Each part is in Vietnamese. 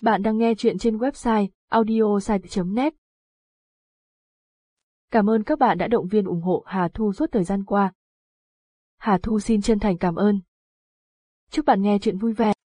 Bạn đang nghe chuyện trên website audiosite.net. Cảm ơn các bạn đã động viên ủng hộ Hà Thu suốt thời gian qua. Hà Thu xin chân thành cảm ơn. Chúc bạn nghe chuyện vui vẻ.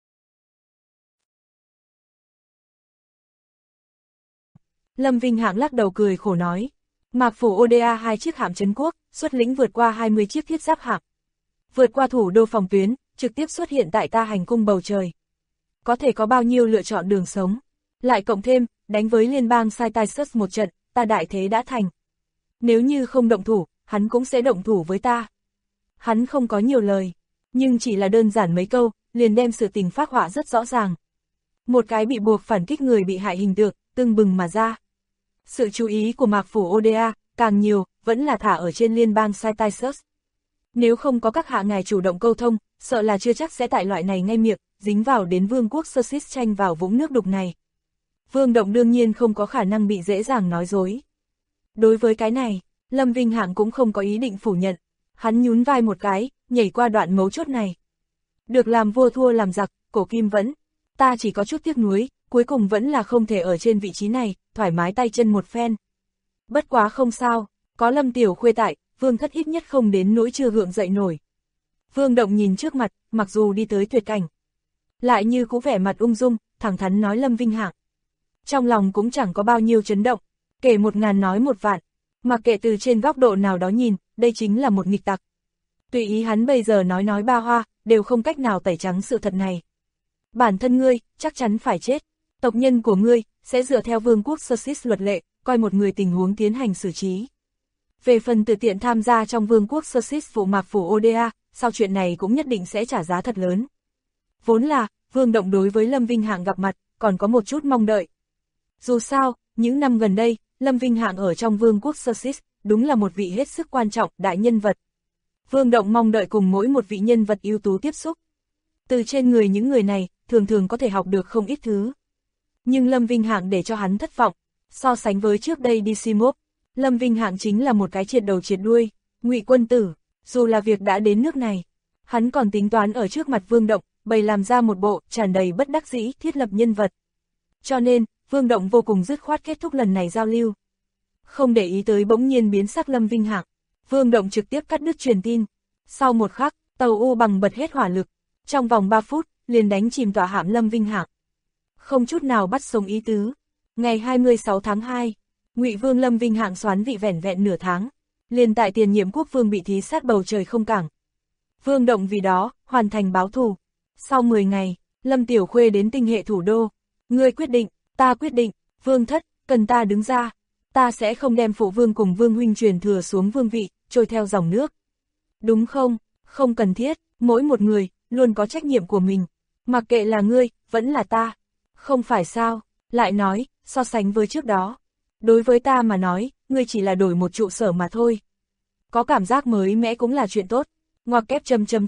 Lâm Vinh Hạng lắc đầu cười khổ nói. Mạc Phủ Oda 2 chiếc hạm trấn quốc, xuất lĩnh vượt qua 20 chiếc thiết giáp hạm. Vượt qua thủ đô phòng tuyến, trực tiếp xuất hiện tại ta hành cung bầu trời. Có thể có bao nhiêu lựa chọn đường sống. Lại cộng thêm, đánh với liên bang Sai-Tai-Sus một trận, ta đại thế đã thành. Nếu như không động thủ, hắn cũng sẽ động thủ với ta. Hắn không có nhiều lời, nhưng chỉ là đơn giản mấy câu, liền đem sự tình phác họa rất rõ ràng. Một cái bị buộc phản kích người bị hại hình tượng, tưng bừng mà ra. Sự chú ý của Mạc Phủ Oda, càng nhiều, vẫn là thả ở trên liên bang Sai-Tai-Sus. Nếu không có các hạ ngài chủ động câu thông, sợ là chưa chắc sẽ tại loại này ngay miệng, dính vào đến vương quốc Sussex tranh vào vũng nước đục này. Vương Động đương nhiên không có khả năng bị dễ dàng nói dối. Đối với cái này, Lâm Vinh Hạng cũng không có ý định phủ nhận. Hắn nhún vai một cái, nhảy qua đoạn mấu chốt này. Được làm vua thua làm giặc, cổ kim vẫn. Ta chỉ có chút tiếc nuối, cuối cùng vẫn là không thể ở trên vị trí này, thoải mái tay chân một phen. Bất quá không sao, có Lâm Tiểu Khuê tại, Vương Thất ít nhất không đến nỗi chưa gượng dậy nổi. Vương Động nhìn trước mặt, mặc dù đi tới tuyệt cảnh, lại như cũ vẻ mặt ung dung, thẳng thắn nói Lâm Vinh Hạng. Trong lòng cũng chẳng có bao nhiêu chấn động, kể 1000 nói 1 vạn, mặc kệ từ trên góc độ nào đó nhìn, đây chính là một nghịch tặc. Tùy ý hắn bây giờ nói ba hoa, đều không cách nào tẩy trắng sự thật này. Bản thân ngươi, chắc chắn phải chết, tộc nhân của ngươi, sẽ dựa theo vương quốc Sussex luật lệ, coi một người tình huống tiến hành xử trí. Về phần tự tiện tham gia trong vương quốc Sussex vụ Mạc Phủ Oda, sau chuyện này cũng nhất định sẽ trả giá thật lớn. Vốn là, Vương Động đối với Lâm Vinh Hạng gặp mặt, còn có một chút mong đợi. Dù sao, những năm gần đây, Lâm Vinh Hạng ở trong vương quốc Sussex, đúng là một vị hết sức quan trọng, đại nhân vật. Vương Động mong đợi cùng mỗi một vị nhân vật ưu tú tiếp xúc. Từ trên người những người này, thường thường có thể học được không ít thứ. Nhưng Lâm Vinh Hạng để cho hắn thất vọng, so sánh với trước đây đi Simop, Lâm Vinh Hạng chính là một cái triệt đầu triệt đuôi, Ngụy quân tử, dù là việc đã đến nước này, hắn còn tính toán ở trước mặt Vương Động, bày làm ra một bộ tràn đầy bất đắc dĩ thiết lập nhân vật. Cho nên, Vương Động vô cùng dứt khoát kết thúc lần này giao lưu. Không để ý tới bỗng nhiên biến sắc Lâm Vinh Hạng, Vương Động trực tiếp cắt đứt truyền tin. Sau một khắc, tàu U bằng bật hết hỏa lực, trong vòng 3 phút, liền đánh chìm tỏa hạm Lâm Vinh Hạng. Không chút nào bắt sống ý tứ. Ngày 26 tháng 2, Ngụy Vương Lâm Vinh Hạng soán vị vẻn vẹn nửa tháng, liền tại tiền nhiệm quốc vương bị thí sát bầu trời không cảng. Vương Động vì đó, hoàn thành báo thù. Sau 10 ngày, Lâm Tiểu Khuê đến tinh hệ thủ đô. Ngươi quyết định, ta quyết định, Vương Thất, cần ta đứng ra. Ta sẽ không đem phụ vương cùng vương huynh truyền thừa xuống vương vị, trôi theo dòng nước. Đúng không? Không cần thiết, mỗi một người, luôn có trách nhiệm của mình. Mặc kệ là ngươi, vẫn là ta. Không phải sao? Lại nói, so sánh với trước đó. Đối với ta mà nói, ngươi chỉ là đổi một trụ sở mà thôi. Có cảm giác mới mẽ cũng là chuyện tốt. Ngoặc kép ...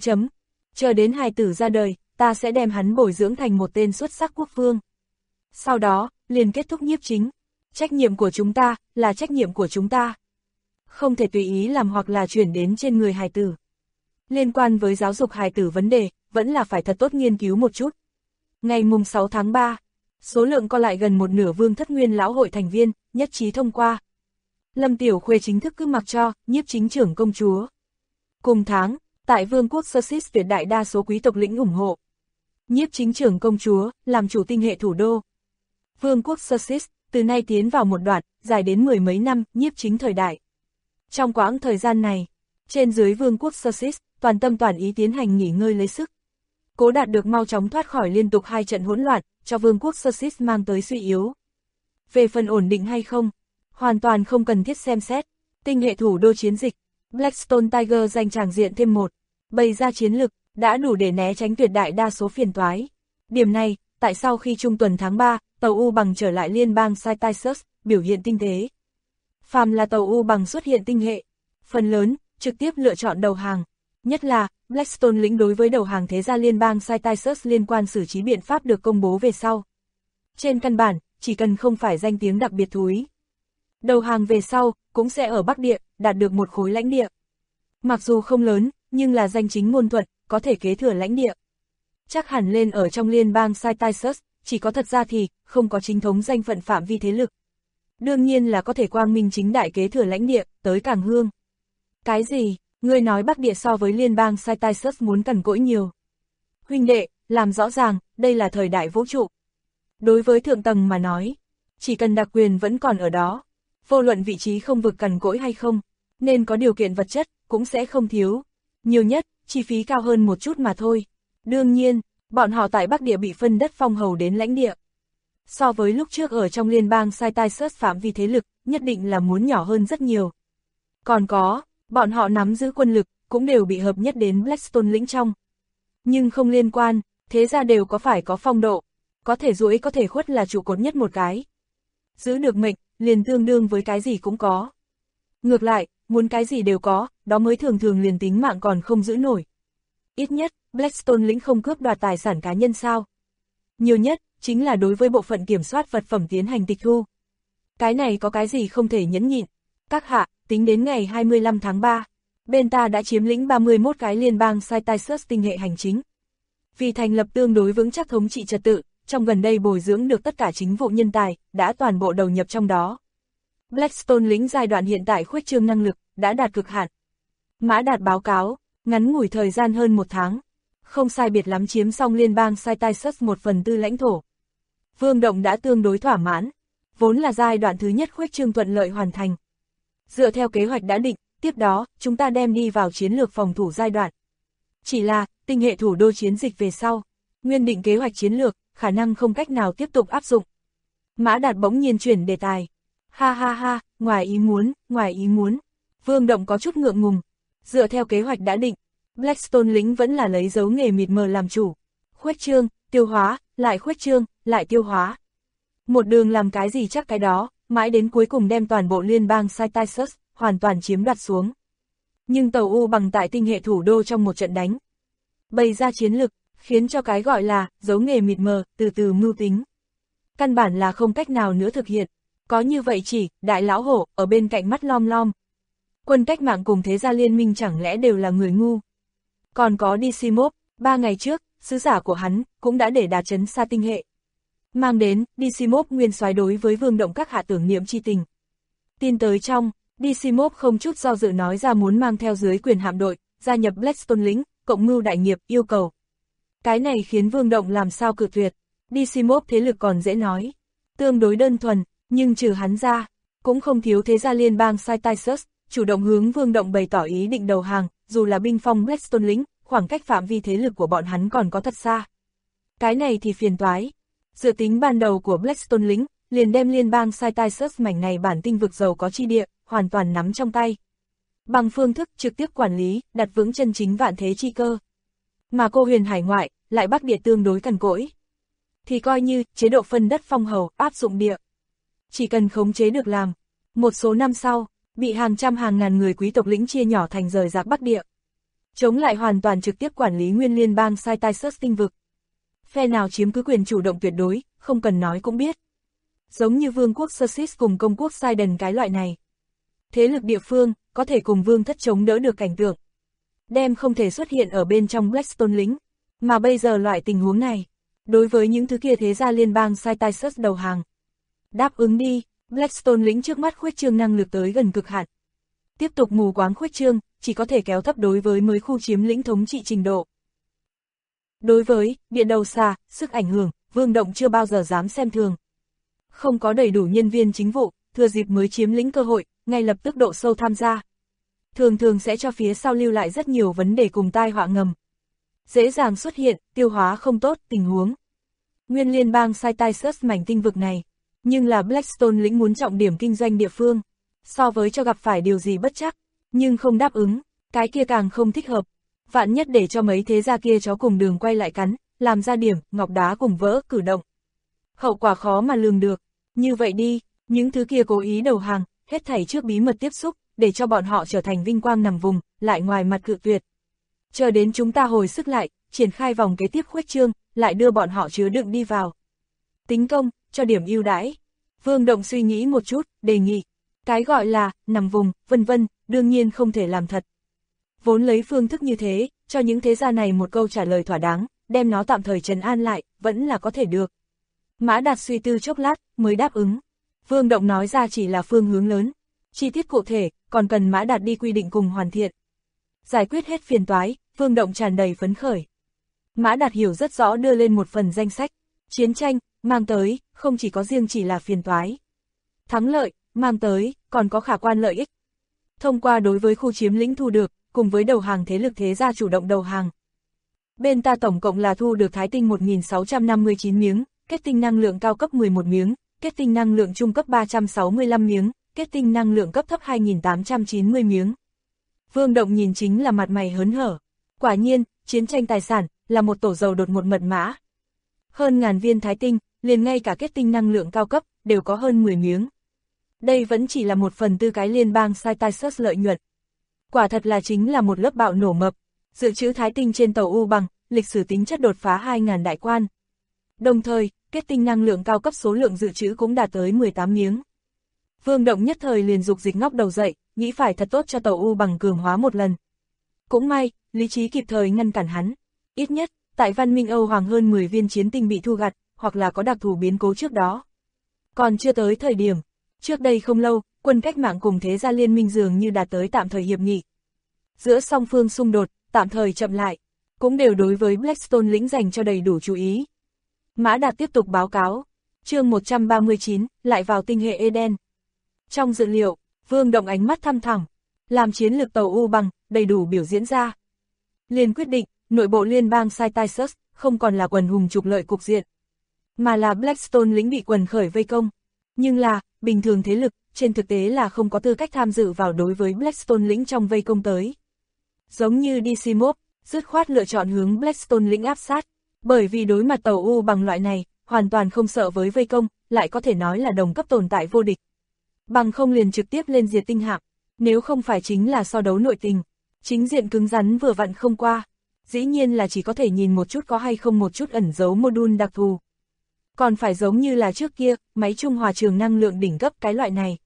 Chờ đến hài tử ra đời, ta sẽ đem hắn bồi dưỡng thành một tên xuất sắc quốc vương. Sau đó, liền kết thúc nhiếp chính. Trách nhiệm của chúng ta, là trách nhiệm của chúng ta. Không thể tùy ý làm hoặc là chuyển đến trên người hài tử. Liên quan với giáo dục hài tử vấn đề, vẫn là phải thật tốt nghiên cứu một chút. Ngày mùng 6 tháng 3, số lượng co lại gần 1/2 Vương Thất Nguyên lão hội thành viên, nhất trí thông qua. Lâm Tiểu Khuê chính thức cứ mặc cho, nhiếp chính trưởng công chúa. Cùng tháng, tại vương quốc Sussex tuyệt đại đa số quý tộc lĩnh ủng hộ. Nhiếp chính trưởng công chúa, làm chủ tinh hệ thủ đô. Vương quốc Sussex, từ nay tiến vào một đoạn, dài đến 10 mấy năm, nhiếp chính thời đại. Trong quãng thời gian này, trên dưới vương quốc Sussex, toàn tâm toàn ý tiến hành nghỉ ngơi lấy sức. Cố đạt được mau chóng thoát khỏi liên tục 2 trận hỗn loạn, cho vương quốc Sussex mang tới suy yếu. Về phần ổn định hay không, hoàn toàn không cần thiết xem xét. Tinh hệ thủ đô chiến dịch, Blackstone Tiger giành tràng diện thêm một, bày ra chiến lực, đã đủ để né tránh tuyệt đại đa số phiền toái. Điểm này, tại sau khi trung tuần tháng 3, tàu U bằng trở lại liên bang Sai-Tai-Sus, biểu hiện tinh tế. Phàm là tàu U bằng xuất hiện tinh hệ, phần lớn, trực tiếp lựa chọn đầu hàng. Nhất là, Blackstone lĩnh đối với đầu hàng thế gia liên bang Sai-Tai-Sus liên quan xử trí biện pháp được công bố về sau. Trên căn bản, chỉ cần không phải danh tiếng đặc biệt thúi. Đầu hàng về sau, cũng sẽ ở Bắc Địa, đạt được một khối lãnh địa. Mặc dù không lớn, nhưng là danh chính ngôn thuận, có thể kế thừa lãnh địa. Chắc hẳn lên ở trong liên bang Sai-Tai-Sus, chỉ có thật ra thì, không có chính thống danh phận phạm vi thế lực. Đương nhiên là có thể quang minh chính đại kế thừa lãnh địa, tới Cảng Hương. Cái gì, ngươi nói Bắc Địa so với liên bang Cyrtisus muốn cằn cỗi nhiều. Huynh đệ, làm rõ ràng, đây là thời đại vũ trụ. Đối với thượng tầng mà nói, chỉ cần đặc quyền vẫn còn ở đó, vô luận vị trí không vực cằn cỗi hay không, nên có điều kiện vật chất, cũng sẽ không thiếu. Nhiều nhất, chi phí cao hơn một chút mà thôi. Đương nhiên, bọn họ tại Bắc Địa bị phân đất phong hầu đến lãnh địa. So với lúc trước ở trong liên bang Cyrtisus phạm vi thế lực, nhất định là muốn nhỏ hơn rất nhiều. Còn có, bọn họ nắm giữ quân lực, cũng đều bị hợp nhất đến Blackstone lĩnh trong. Nhưng không liên quan, thế ra đều phải có phong độ, có thể duỗi có thể khuất là trụ cột nhất một cái. Giữ được mệnh, liền tương đương với cái gì cũng có. Ngược lại, muốn cái gì đều có, đó mới thường thường liền tính mạng còn không giữ nổi. Ít nhất, Blackstone lĩnh không cướp đoạt tài sản cá nhân sao. Nhiều nhất, chính là đối với bộ phận kiểm soát vật phẩm tiến hành tịch thu. Cái này có cái gì không thể nhẫn nhịn. Các hạ, tính đến ngày 25 tháng 3, bên ta đã chiếm lĩnh 31 cái liên bang Cyrtisus tinh hệ hành chính. Vì thành lập tương đối vững chắc thống trị trật tự, trong gần đây bồi dưỡng được tất cả chính vụ nhân tài, đã toàn bộ đầu nhập trong đó. Blackstone lĩnh giai đoạn hiện tại khuếch trương năng lực, đã đạt cực hạn. Mã Đạt báo cáo, ngắn ngủi thời gian hơn 1 tháng, không sai biệt lắm chiếm xong liên bang Cyrtisus 1/4 lãnh thổ. Vương Động đã tương đối thỏa mãn, vốn là giai đoạn thứ nhất khuếch trương thuận lợi hoàn thành. Dựa theo kế hoạch đã định, tiếp đó, chúng ta đem đi vào chiến lược phòng thủ giai đoạn. Chỉ là, tinh hệ thủ đô chiến dịch về sau, nguyên định kế hoạch chiến lược, khả năng không cách nào tiếp tục áp dụng. Mã Đạt bỗng nhiên chuyển đề tài. Ha ha ha, ngoài ý muốn, ngoài ý muốn. Vương Động có chút ngượng ngùng. Dựa theo kế hoạch đã định, Blackstone lĩnh vẫn là lấy dấu nghề mịt mờ làm chủ. Khuếch trương, tiêu hóa, lại khuếch trương, lại tiêu hóa. Một đường làm cái gì chắc cái đó, mãi đến cuối cùng đem toàn bộ liên bang Cyrtisus hoàn toàn chiếm đoạt xuống. Nhưng tàu U bằng tại tinh hệ thủ đô trong một trận đánh, bày ra chiến lực, khiến cho cái gọi là dấu nghề mịt mờ, từ từ mưu tính. Căn bản là không cách nào nữa thực hiện. Có như vậy chỉ, đại lão hổ, ở bên cạnh mắt lom lom. Quân cách mạng cùng thế gia liên minh chẳng lẽ đều là người ngu. Còn có Dicimov, 3 ngày trước, sứ giả của hắn, cũng đã để đạt trấn xa tinh hệ. Mang đến, Dicimov nguyên soái đối với Vương Động các hạ tưởng niệm chi tình. Tin tới trong, Dicimov không chút do dự nói ra muốn mang theo dưới quyền hạm đội, gia nhập Blackstone lĩnh, cộng mưu đại nghiệp, yêu cầu. Cái này khiến Vương Động làm sao cự tuyệt. Dicimov thế lực còn dễ nói, tương đối đơn thuần, nhưng trừ hắn ra, cũng không thiếu thế gia liên bang Cyrtisus, chủ động hướng Vương Động bày tỏ ý định đầu hàng, dù là binh phong Blackstone lĩnh, khoảng cách phạm vi thế lực của bọn hắn còn có thật xa. Cái này thì phiền toái. Dự tính ban đầu của Blackstone lĩnh, liền đem liên bang Cyrtisus mảnh này bản tinh vực giàu có chi địa, hoàn toàn nắm trong tay. Bằng phương thức trực tiếp quản lý, đặt vững chân chính vạn thế chi cơ. Mà cô huyền hải ngoại, lại Bắc Địa tương đối cằn cỗi. Thì coi như, chế độ phân đất phong hầu, áp dụng địa. Chỉ cần khống chế được làm, một số năm sau, bị hàng trăm hàng ngàn người quý tộc lĩnh chia nhỏ thành rời rạc Bắc Địa. Chống lại hoàn toàn trực tiếp quản lý nguyên liên bang Cyrtisus tinh vực. Phe nào chiếm cứ quyền chủ động tuyệt đối, không cần nói cũng biết. Giống như vương quốc Sussex cùng công quốc Sidon cái loại này. Thế lực địa phương, có thể cùng vương thất chống đỡ được cảnh tượng. Đem không thể xuất hiện ở bên trong Blackstone lĩnh. Mà bây giờ loại tình huống này, đối với những thứ kia thế gia liên bang Cyrtisus đầu hàng. Đáp ứng đi, Blackstone lĩnh trước mắt khuếch trương năng lực tới gần cực hạn. Tiếp tục mù quáng khuếch trương, chỉ có thể kéo thấp đối với mới khu chiếm lĩnh thống trị trình độ. Đối với địa đầu xa, sức ảnh hưởng, Vương Động chưa bao giờ dám xem thường. Không có đầy đủ nhân viên chính vụ, thừa dịp mới chiếm lĩnh cơ hội, ngay lập tức độ sâu tham gia. Thường thường sẽ cho phía sau lưu lại rất nhiều vấn đề cùng tai họa ngầm. Dễ dàng xuất hiện, tiêu hóa không tốt, tình huống. Nguyên liên bang Cyrtisus mảnh tinh vực này, nhưng là Blackstone lĩnh muốn trọng điểm kinh doanh địa phương. So với cho gặp phải điều gì bất chắc, nhưng không đáp ứng, cái kia càng không thích hợp. Vạn nhất để cho mấy thế gia kia chó cùng đường quay lại cắn, làm ra điểm, ngọc đá cùng vỡ, cử động. Hậu quả khó mà lường được. Như vậy đi, những thứ kia cố ý đầu hàng, hết thảy trước bí mật tiếp xúc, để cho bọn họ trở thành vinh quang nằm vùng, lại ngoài mặt cự tuyệt. Chờ đến chúng ta hồi sức lại, triển khai vòng kế tiếp khuếch trương, lại đưa bọn họ chứa đựng đi vào. Tính công, cho điểm ưu đãi. Vương Động suy nghĩ một chút, đề nghị. Cái gọi là, nằm vùng, vân vân, đương nhiên không thể làm thật. Vốn lấy phương thức như thế, cho những thế gia này một câu trả lời thỏa đáng, đem nó tạm thời trấn an lại, vẫn là có thể được. Mã Đạt suy tư chốc lát, mới đáp ứng. Vương Động nói ra chỉ là phương hướng lớn. Chi tiết cụ thể, còn cần Mã Đạt đi quy định cùng hoàn thiện. Giải quyết hết phiền toái, Vương Động tràn đầy phấn khởi. Mã Đạt hiểu rất rõ đưa lên một phần danh sách. Chiến tranh, mang tới, không chỉ có riêng chỉ là phiền toái. Thắng lợi, mang tới, còn có khả quan lợi ích. Thông qua đối với khu chiếm lĩnh thu được, cùng với đầu hàng thế lực thế gia chủ động đầu hàng. Bên ta tổng cộng là thu được thái tinh 1659 miếng, kết tinh năng lượng cao cấp 11 miếng, kết tinh năng lượng trung cấp 365 miếng, kết tinh năng lượng cấp thấp 2890 miếng. Vương Động nhìn chính là mặt mày hớn hở. Quả nhiên, chiến tranh tài sản, là một tổ dầu đột một mật mã. Hơn ngàn viên thái tinh, liền ngay cả kết tinh năng lượng cao cấp, đều có hơn 10 miếng. Đây vẫn chỉ là 1/4 cái liên bang Cytisus lợi nhuận. Quả thật là chính là một lớp bạo nổ mập. Dự trữ thái tinh trên tàu U bằng, lịch sử tính chất đột phá 2.000 đại quan. Đồng thời, kết tinh năng lượng cao cấp số lượng dự trữ cũng đạt tới 18 miếng. Vương Động nhất thời liền dục dịch ngóc đầu dậy, nghĩ phải thật tốt cho tàu U bằng cường hóa một lần. Cũng may, lý trí kịp thời ngăn cản hắn. Ít nhất, tại văn minh Âu Hoàng hơn 10 viên chiến tinh bị thu gặt, hoặc là có đặc thù biến cố trước đó. Còn chưa tới thời điểm. Trước đây không lâu, quân cách mạng cùng thế gia liên minh dường như đạt tới tạm thời hiệp nghị. Giữa song phương xung đột, tạm thời chậm lại, cũng đều đối với Blackstone lĩnh dành cho đầy đủ chú ý. Mã Đạt tiếp tục báo cáo. Chương 139, lại vào tinh hệ Eden. Trong dự liệu, Vương Động ánh mắt thăm thẳm, làm chiến lược tàu U bằng, đầy đủ biểu diễn ra. Liền quyết định, nội bộ liên bang Cytisus không còn là quần hùng trục lợi cục diện, mà là Blackstone lĩnh bị quần khởi vây công. Nhưng là, bình thường thế lực, trên thực tế là không có tư cách tham dự vào đối với Blackstone lĩnh trong vây công tới. Giống như DC Mob, dứt khoát lựa chọn hướng Blackstone lĩnh áp sát, bởi vì đối mặt tàu U bằng loại này, hoàn toàn không sợ với vây công, lại có thể nói là đồng cấp tồn tại vô địch. Bằng không liền trực tiếp lên diệt tinh hạm, nếu không phải chính là so đấu nội tình, chính diện cứng rắn vừa vặn không qua, dĩ nhiên là chỉ có thể nhìn một chút có hay không một chút ẩn giấu module đặc thù. Còn phải giống như là trước kia, máy trung hòa trường năng lượng đỉnh cấp cái loại này.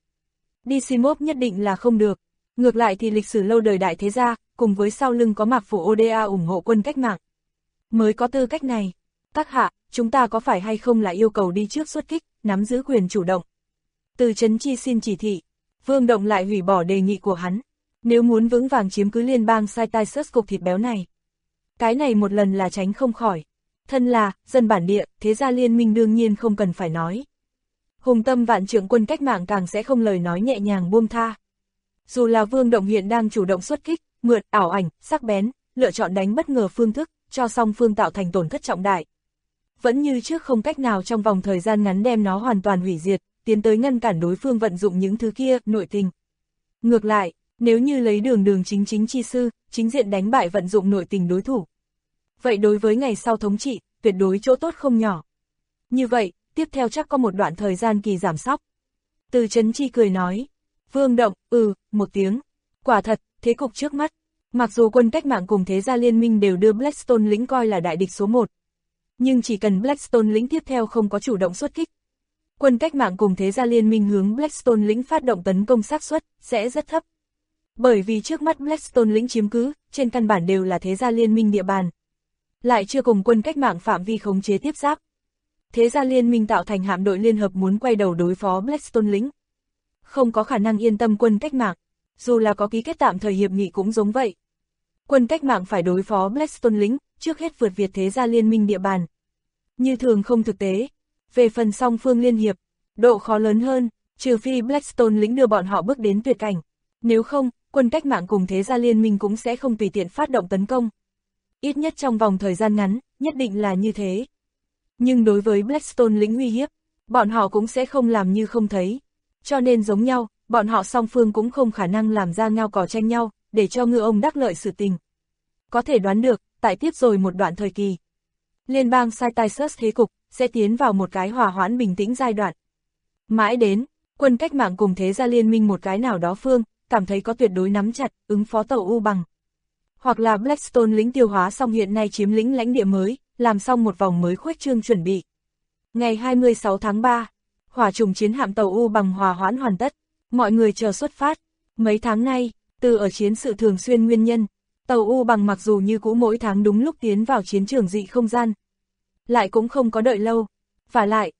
DC Mob nhất định là không được. Ngược lại thì lịch sử lâu đời đại thế gia, cùng với sau lưng có mạc phủ ODA ủng hộ quân cách mạng, mới có tư cách này. Các hạ, chúng ta có phải hay không là yêu cầu đi trước xuất kích, nắm giữ quyền chủ động. Từ Trấn Chi xin chỉ thị, Vương Động lại hủy bỏ đề nghị của hắn. Nếu muốn vững vàng chiếm cứ liên bang Cytisus cục thịt béo này, cái này một lần là tránh không khỏi. Thân là, dân bản địa, thế gia liên minh đương nhiên không cần phải nói. Hùng tâm vạn trượng quân cách mạng càng sẽ không lời nói nhẹ nhàng buông tha. Dù là Vương Động hiện đang chủ động xuất kích, mượn, ảo ảnh, sắc bén, lựa chọn đánh bất ngờ phương thức, cho song phương tạo thành tổn thất trọng đại. Vẫn như trước không cách nào trong vòng thời gian ngắn đem nó hoàn toàn hủy diệt, tiến tới ngăn cản đối phương vận dụng những thứ kia, nội tình. Ngược lại, nếu như lấy đường chính chi sư, chính diện đánh bại vận dụng nội tình đối thủ, vậy đối với ngày sau thống trị, tuyệt đối chỗ tốt không nhỏ. Như vậy, tiếp theo chắc có một đoạn thời gian kỳ giảm sóc. Từ Trấn Chi cười nói. Vương Động, một tiếng. Quả thật, thế cục trước mắt. Mặc dù quân cách mạng cùng thế gia liên minh đều đưa Blackstone lĩnh coi là đại địch số 1. Nhưng chỉ cần Blackstone lĩnh tiếp theo không có chủ động xuất kích, quân cách mạng cùng thế gia liên minh hướng Blackstone lĩnh phát động tấn công xác suất sẽ rất thấp. Bởi vì trước mắt Blackstone lĩnh chiếm cứ, trên căn bản đều là thế gia liên minh địa bàn, lại chưa cùng quân cách mạng phạm vi khống chế tiếp giáp. Thế gia liên minh tạo thành hạm đội liên hợp muốn quay đầu đối phó Blackstone lĩnh, không có khả năng yên tâm quân cách mạng, dù là có ký kết tạm thời hiệp nghị cũng giống vậy. Quân cách mạng phải đối phó Blackstone lĩnh, trước hết vượt việt thế gia liên minh địa bàn. Như thường không thực tế. Về phần song phương liên hiệp, độ khó lớn hơn, trừ phi Blackstone lĩnh đưa bọn họ bước đến tuyệt cảnh. Nếu không, quân cách mạng cùng thế gia liên minh cũng sẽ không tùy tiện phát động tấn công. Ít nhất trong vòng thời gian ngắn, nhất định là như thế. Nhưng đối với Blackstone lĩnh uy hiếp, bọn họ cũng sẽ không làm như không thấy. Cho nên giống nhau, bọn họ song phương cũng không khả năng làm ra ngao cò tranh nhau, để cho ngư ông đắc lợi sự tình. Có thể đoán được, tại tiếp rồi một đoạn thời kỳ, liên bang Cytisus thế cục sẽ tiến vào một cái hòa hoãn bình tĩnh giai đoạn. Mãi đến, quân cách mạng cùng thế gia liên minh một cái nào đó phương, cảm thấy có tuyệt đối nắm chặt, ứng phó tàu U bằng. Hoặc là Blackstone lĩnh tiêu hóa xong hiện nay chiếm lĩnh lãnh địa mới, làm xong một vòng mới khuếch trương chuẩn bị. Ngày 26 tháng 3, hỏa trùng chiến hạm tàu U bằng hòa hoãn hoàn tất, mọi người chờ xuất phát. Mấy tháng nay, từ ở chiến sự thường xuyên nguyên nhân, tàu U bằng mặc dù như cũ mỗi tháng đúng lúc tiến vào chiến trường dị không gian, lại cũng không có đợi lâu. Vả lại,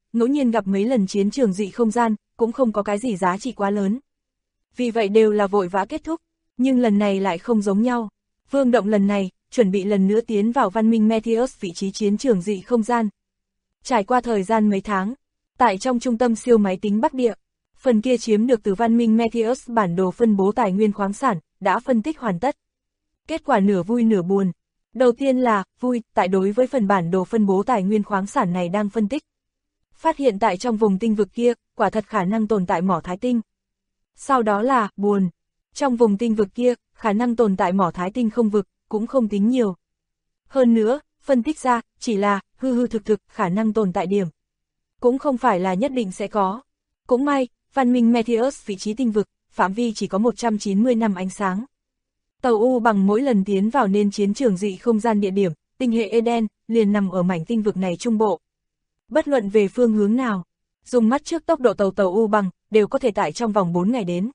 ngẫu nhiên gặp mấy lần chiến trường dị không gian, cũng không có cái gì giá trị quá lớn. Vì vậy đều là vội vã kết thúc, nhưng lần này lại không giống nhau. Vương Động lần này, chuẩn bị lần nữa tiến vào văn minh Metheus vị trí chiến trường dị không gian. Trải qua thời gian mấy tháng, tại trong trung tâm siêu máy tính Bắc Địa, phần kia chiếm được từ văn minh Metheus bản đồ phân bố tài nguyên khoáng sản, đã phân tích hoàn tất. Kết quả nửa vui nửa buồn. Đầu tiên là, vui, tại đối với phần bản đồ phân bố tài nguyên khoáng sản này đang phân tích. Phát hiện tại trong vùng tinh vực kia, quả thật khả năng tồn tại mỏ thái tinh. Sau đó là, buồn. Trong vùng tinh vực kia, khả năng tồn tại mỏ thái tinh không vực, cũng không tính nhiều. Hơn nữa, phân tích ra, chỉ là, hư thực khả năng tồn tại điểm. Cũng không phải là nhất định sẽ có. Cũng may, văn minh Metheus vị trí tinh vực, phạm vi chỉ có 190 năm ánh sáng. Tàu U bằng mỗi lần tiến vào nên chiến trường dị không gian địa điểm, tinh hệ Eden, liền nằm ở mảnh tinh vực này trung bộ. Bất luận về phương hướng nào, dùng mắt trước tốc độ tàu U bằng, đều có thể tại trong vòng 4 ngày đến.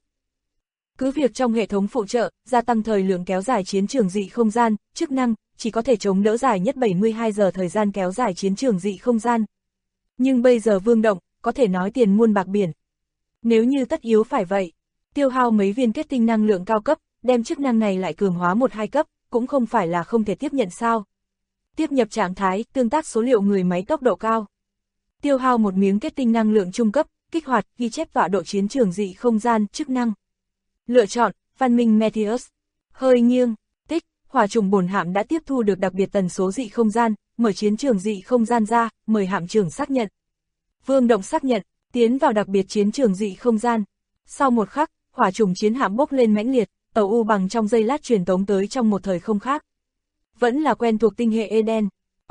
Cứ việc trong hệ thống phụ trợ, gia tăng thời lượng kéo dài chiến trường dị không gian, chức năng, chỉ có thể chống đỡ dài nhất 72 giờ thời gian kéo dài chiến trường dị không gian. Nhưng bây giờ Vương Động, có thể nói tiền muôn bạc biển. Nếu như tất yếu phải vậy, tiêu hao mấy viên kết tinh năng lượng cao cấp, đem chức năng này lại cường hóa 1-2 cấp, cũng không phải là không thể tiếp nhận sao. Tiếp nhập trạng thái, tương tác số liệu người máy tốc độ cao. Tiêu hao một miếng kết tinh năng lượng trung cấp, kích hoạt, ghi chép tọa độ chiến trường dị không gian, chức năng. Lựa chọn, văn minh Metheus. Hơi nghiêng, tích, hỏa trùng bổn hạm đã tiếp thu được đặc biệt tần số dị không gian, mở chiến trường dị không gian ra, mời hạm trưởng xác nhận. Vương Động xác nhận, tiến vào đặc biệt chiến trường dị không gian. Sau một khắc, hỏa trùng chiến hạm bốc lên mãnh liệt, tàu U bằng trong giây lát truyền tống tới trong một thời không khác. Vẫn là quen thuộc tinh hệ Eden.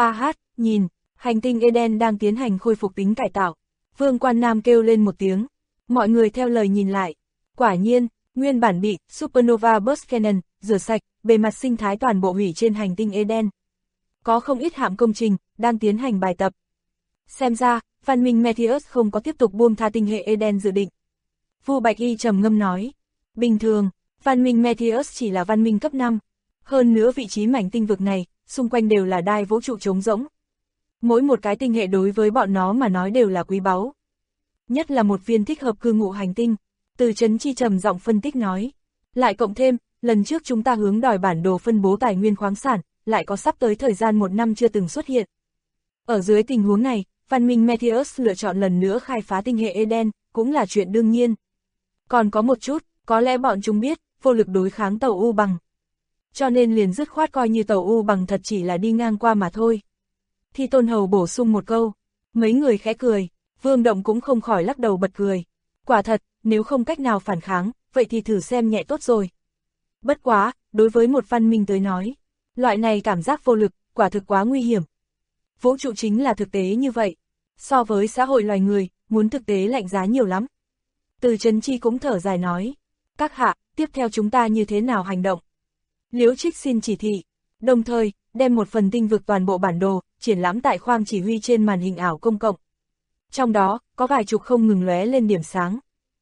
Nhìn, hành tinh Eden đang tiến hành khôi phục tính cải tạo. Vương Quan Nam kêu lên một tiếng. Mọi người theo lời nhìn lại. Quả nhiên, nguyên bản bị Supernova Burst Cannon rửa sạch, bề mặt sinh thái toàn bộ hủy trên hành tinh Eden. Có không ít hạm công trình đang tiến hành bài tập. Xem ra, văn minh Metheus không có tiếp tục buông tha tinh hệ Eden dự định. Vu Bạch Y trầm ngâm nói. Bình thường, văn minh Metheus chỉ là văn minh cấp 5. Hơn nữa vị trí mảnh tinh vực này, xung quanh đều là đai vũ trụ trống rỗng. Mỗi một cái tinh hệ đối với bọn nó mà nói đều là quý báu. Nhất là một viên thích hợp cư ngụ hành tinh. Từ Trấn Chi trầm giọng phân tích nói. Lại cộng thêm, lần trước chúng ta hướng đòi bản đồ phân bố tài nguyên khoáng sản, lại có sắp tới thời gian 1 năm chưa từng xuất hiện. Ở dưới tình huống này, văn minh Metheus lựa chọn lần nữa khai phá tinh hệ Eden, cũng là chuyện đương nhiên. Còn có một chút, có lẽ bọn chúng biết, vô lực đối kháng tàu U bằng. Cho nên liền dứt khoát coi như tàu U bằng thật chỉ là đi ngang qua mà thôi. Thi Tôn Hầu bổ sung một câu, mấy người khẽ cười, Vương Động cũng không khỏi lắc đầu bật cười. Quả thật, nếu không cách nào phản kháng, vậy thì thử xem nhẹ tốt rồi. Bất quá, đối với một văn minh tới nói, loại này cảm giác vô lực, quả thực quá nguy hiểm. Vũ trụ chính là thực tế như vậy. So với xã hội loài người, muốn thực tế lạnh giá nhiều lắm. Từ Trấn Chi cũng thở dài nói. Các hạ, tiếp theo chúng ta như thế nào hành động? Liễu Trích xin chỉ thị, đồng thời, đem một phần tinh vực toàn bộ bản đồ, triển lãm tại khoang chỉ huy trên màn hình ảo công cộng. Trong đó, có vài chục không ngừng lóe lên điểm sáng.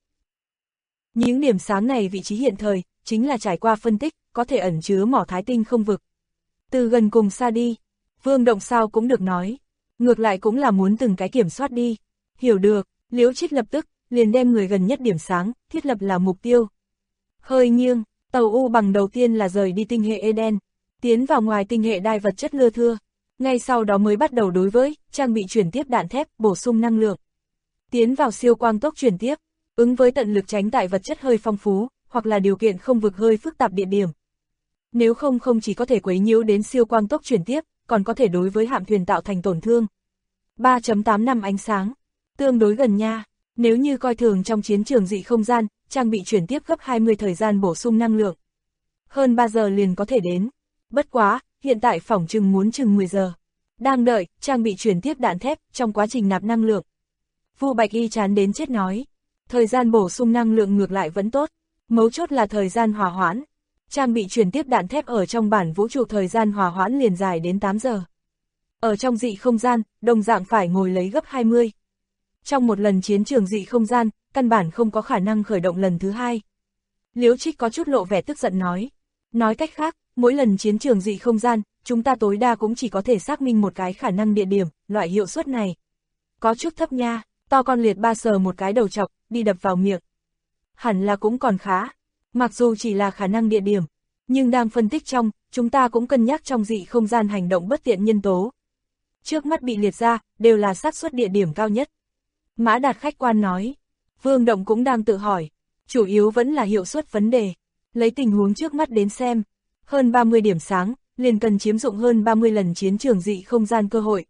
Những điểm sáng này vị trí hiện thời, chính là trải qua phân tích, có thể ẩn chứa mỏ thái tinh không vực. Từ gần cùng xa đi, Vương Động sao cũng được nói. Ngược lại cũng là muốn từng cái kiểm soát đi. Hiểu được, Liễu Trích lập tức, liền đem người gần nhất điểm sáng, thiết lập là mục tiêu. Hơi nghiêng, tàu U bằng đầu tiên là rời đi tinh hệ Eden, tiến vào ngoài tinh hệ đai vật chất lưa thưa. Ngay sau đó mới bắt đầu đối với, trang bị chuyển tiếp đạn thép, bổ sung năng lượng. Tiến vào siêu quang tốc chuyển tiếp, ứng với tận lực tránh tại vật chất hơi phong phú, hoặc là điều kiện không vực hơi phức tạp địa điểm. Nếu không chỉ có thể quấy nhiễu đến siêu quang tốc chuyển tiếp, còn có thể đối với hạm thuyền tạo thành tổn thương. 3.8 năm ánh sáng, tương đối gần nha. Nếu như coi thường trong chiến trường dị không gian, trang bị chuyển tiếp gấp 20 thời gian bổ sung năng lượng. Hơn 3 giờ liền có thể đến. Bất quá, hiện tại phỏng chừng muốn chừng 10 giờ. Đang đợi, trang bị chuyển tiếp đạn thép trong quá trình nạp năng lượng. Vu Bạch Y chán đến chết nói. Thời gian bổ sung năng lượng ngược lại vẫn tốt. Mấu chốt là thời gian hòa hoãn. Trang bị chuyển tiếp đạn thép ở trong bản vũ trụ thời gian hòa hoãn liền dài đến 8 giờ. Ở trong dị không gian, đồng dạng phải ngồi lấy gấp 20. Trong một lần chiến trường dị không gian, căn bản không có khả năng khởi động lần thứ hai. Liễu Trích có chút lộ vẻ tức giận nói. Nói cách khác, mỗi lần chiến trường dị không gian, chúng ta tối đa cũng chỉ có thể xác minh một cái khả năng địa điểm, loại hiệu suất này. Có chút thấp nha, to con liệt ba sờ một cái đầu chọc, đi đập vào miệng. Hẳn là cũng còn khá, mặc dù chỉ là khả năng địa điểm, nhưng đang phân tích trong, chúng ta cũng cân nhắc trong dị không gian hành động bất tiện nhân tố. Trước mắt bị liệt ra, đều là xác suất địa điểm cao nhất. Mã Đạt khách quan nói, Vương Động cũng đang tự hỏi, chủ yếu vẫn là hiệu suất vấn đề. Lấy tình huống trước mắt đến xem, hơn 30 điểm sáng, liền cần chiếm dụng hơn 30 lần chiến trường dị không gian cơ hội.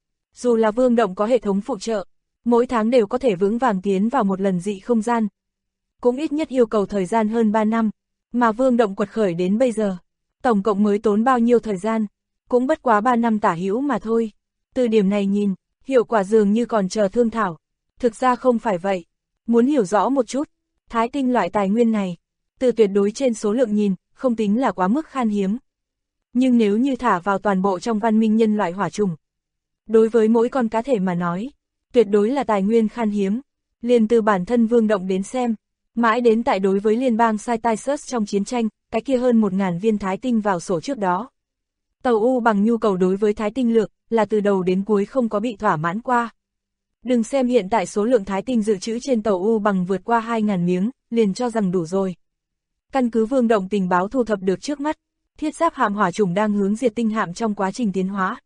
Dù là Vương Động có hệ thống phụ trợ, mỗi tháng đều có thể vững vàng tiến vào một lần dị không gian. Cũng ít nhất yêu cầu thời gian hơn 3 năm, mà Vương Động quật khởi đến bây giờ, tổng cộng mới tốn bao nhiêu thời gian, cũng bất quá 3 năm tả hữu mà thôi. Từ điểm này nhìn, hiệu quả dường như còn chờ thương thảo. Thực ra không phải vậy, muốn hiểu rõ một chút, Thái Tinh loại tài nguyên này, từ tuyệt đối trên số lượng nhìn, không tính là quá mức khan hiếm. Nhưng nếu như thả vào toàn bộ trong văn minh nhân loại hỏa trùng, đối với mỗi con cá thể mà nói, tuyệt đối là tài nguyên khan hiếm. Liền từ bản thân Vương Động đến xem, mãi đến tại đối với liên bang Cytisus trong chiến tranh, cái kia hơn 1000 viên Thái Tinh vào sổ trước đó. Tàu U bằng nhu cầu đối với Thái Tinh lượng, là từ đầu đến cuối không có bị thỏa mãn qua. Đừng xem hiện tại số lượng Thái Tinh dự trữ trên tàu U bằng vượt qua 2000 miếng, liền cho rằng đủ rồi. Căn cứ Vương Động tình báo thu thập được trước mắt, thiết giáp hạm hỏa trùng đang hướng diệt tinh hạm trong quá trình tiến hóa.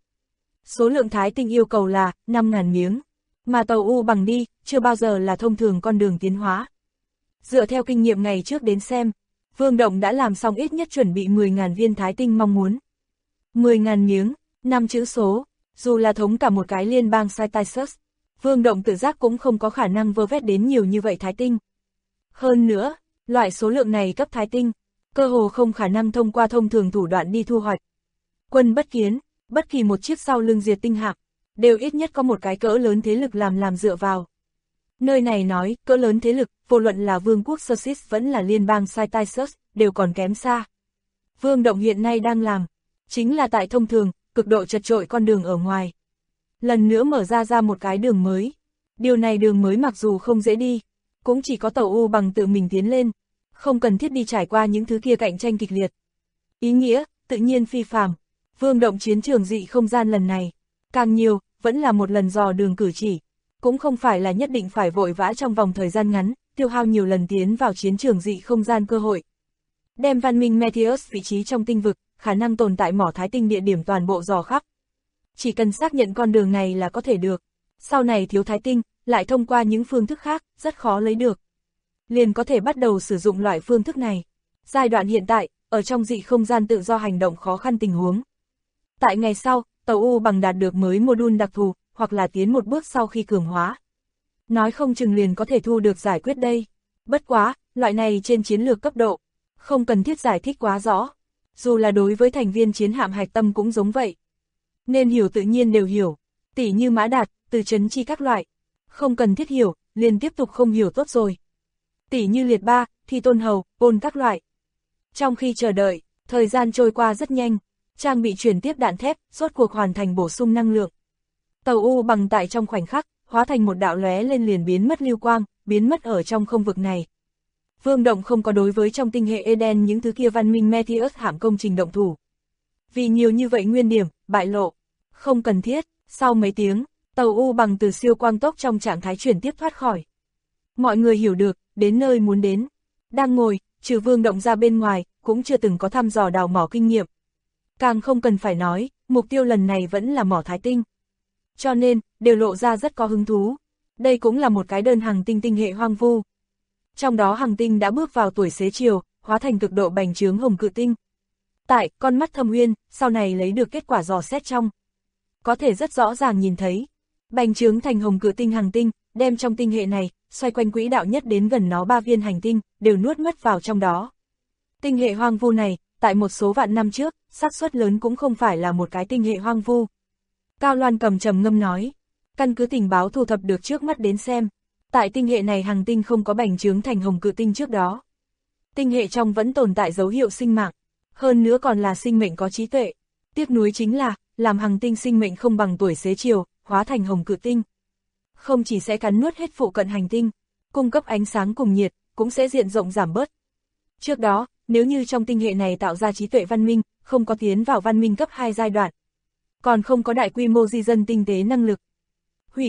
Số lượng Thái Tinh yêu cầu là 5000 miếng, mà tàu U bằng đi, chưa bao giờ là thông thường con đường tiến hóa. Dựa theo kinh nghiệm ngày trước đến xem, Vương Động đã làm xong ít nhất chuẩn bị 10.000 viên Thái Tinh mong muốn. 10.000 miếng, 5 chữ số, dù là thống cả một cái liên bang Cytisus, Vương Động tự giác cũng không có khả năng vơ vét đến nhiều như vậy Thái Tinh. Hơn nữa, loại số lượng này cấp Thái Tinh, cơ hồ không khả năng thông qua thông thường thủ đoạn đi thu hoạch. Quân bất kiến, bất kỳ một chiếc sau lưng diệt tinh hạm, đều ít nhất có một cái cỡ lớn thế lực làm dựa vào. Nơi này nói, cỡ lớn thế lực, vô luận là Vương quốc Circis vẫn là liên bang Cytisus, đều còn kém xa. Vương Động hiện nay đang làm, chính là tại thông thường, cực độ chật chội con đường ở ngoài. Lần nữa mở ra một cái đường mới. Điều này đường mới mặc dù không dễ đi, cũng chỉ có tàu U bằng tự mình tiến lên, không cần thiết đi trải qua những thứ kia cạnh tranh kịch liệt. Ý nghĩa, tự nhiên phi phàm. Vương Động chiến trường dị không gian lần này, càng nhiều, vẫn là một lần dò đường cử chỉ, cũng không phải là nhất định phải vội vã trong vòng thời gian ngắn, tiêu hao nhiều lần tiến vào chiến trường dị không gian cơ hội. Đem văn minh Meteus vị trí trong tinh vực, khả năng tồn tại mỏ Thái Tinh địa điểm toàn bộ dò khắp. Chỉ cần xác nhận con đường này là có thể được, sau này thiếu Thái Tinh, lại thông qua những phương thức khác, rất khó lấy được. Liền có thể bắt đầu sử dụng loại phương thức này. Giai đoạn hiện tại, ở trong dị không gian tự do hành động khó khăn tình huống. Tại ngày sau, tàu U bằng đạt được mới module đặc thù, hoặc là tiến một bước sau khi cường hóa. Nói không chừng liền có thể thu được giải quyết đây. Bất quá, loại này trên chiến lược cấp độ, không cần thiết giải thích quá rõ. Dù là đối với thành viên chiến hạm hạch tâm cũng giống vậy. Nên hiểu tự nhiên đều hiểu, tỉ như Mã Đạt, từ trấn chi các loại. Không cần thiết hiểu, liền tiếp tục không hiểu tốt rồi. Tỉ như liệt ba, thì tôn hầu, ôn các loại. Trong khi chờ đợi, thời gian trôi qua rất nhanh, trang bị chuyển tiếp đạn thép, rốt cuộc hoàn thành bổ sung năng lượng. Tàu U bằng tại trong khoảnh khắc, hóa thành một đạo lóe lên liền biến mất lưu quang, biến mất ở trong không vực này. Vương Động không có đối với trong tinh hệ Eden những thứ kia văn minh Meteus hạm công trình động thủ. Vì nhiều như vậy nguyên điểm, bại lộ. Không cần thiết, sau mấy tiếng, tàu U bằng từ siêu quang tốc trong trạng thái chuyển tiếp thoát khỏi. Mọi người hiểu được, đến nơi muốn đến. Đang ngồi, trừ Vương Động ra bên ngoài, cũng chưa từng có thăm dò đào mỏ kinh nghiệm. Càng không cần phải nói, mục tiêu lần này vẫn là mỏ Thái Tinh. Cho nên, đều lộ ra rất có hứng thú. Đây cũng là một cái đơn hành tinh tinh hệ hoang vu. Trong đó hành tinh đã bước vào tuổi xế chiều, hóa thành cực độ bành trướng hồng cự tinh. Tại, con mắt Thâm Uyên, sau này lấy được kết quả dò xét trong. Có thể rất rõ ràng nhìn thấy, bành trướng thành hồng cự tinh hành tinh, đem trong tinh hệ này, xoay quanh quỹ đạo nhất đến gần nó 3 viên hành tinh, đều nuốt mất vào trong đó. Tinh hệ hoang vu này, tại một số vạn năm trước, xác suất lớn cũng không phải là một cái tinh hệ hoang vu. Cao Loan cầm trầm ngâm nói, căn cứ tình báo thu thập được trước mắt đến xem, tại tinh hệ này hành tinh không có bành trướng thành hồng cự tinh trước đó. Tinh hệ trong vẫn tồn tại dấu hiệu sinh mạng, hơn nữa còn là sinh mệnh có trí tuệ. Tiếc nuối chính là, làm hành tinh sinh mệnh không bằng tuổi xế chiều, hóa thành hồng cự tinh. Không chỉ sẽ cắn nuốt hết phụ cận hành tinh, cung cấp ánh sáng cùng nhiệt, cũng sẽ diện rộng giảm bớt. Trước đó, nếu như trong tinh hệ này tạo ra trí tuệ văn minh, không có tiến vào văn minh cấp 2 giai đoạn, còn không có đại quy mô di dân tinh tế năng lực, hủy diệt,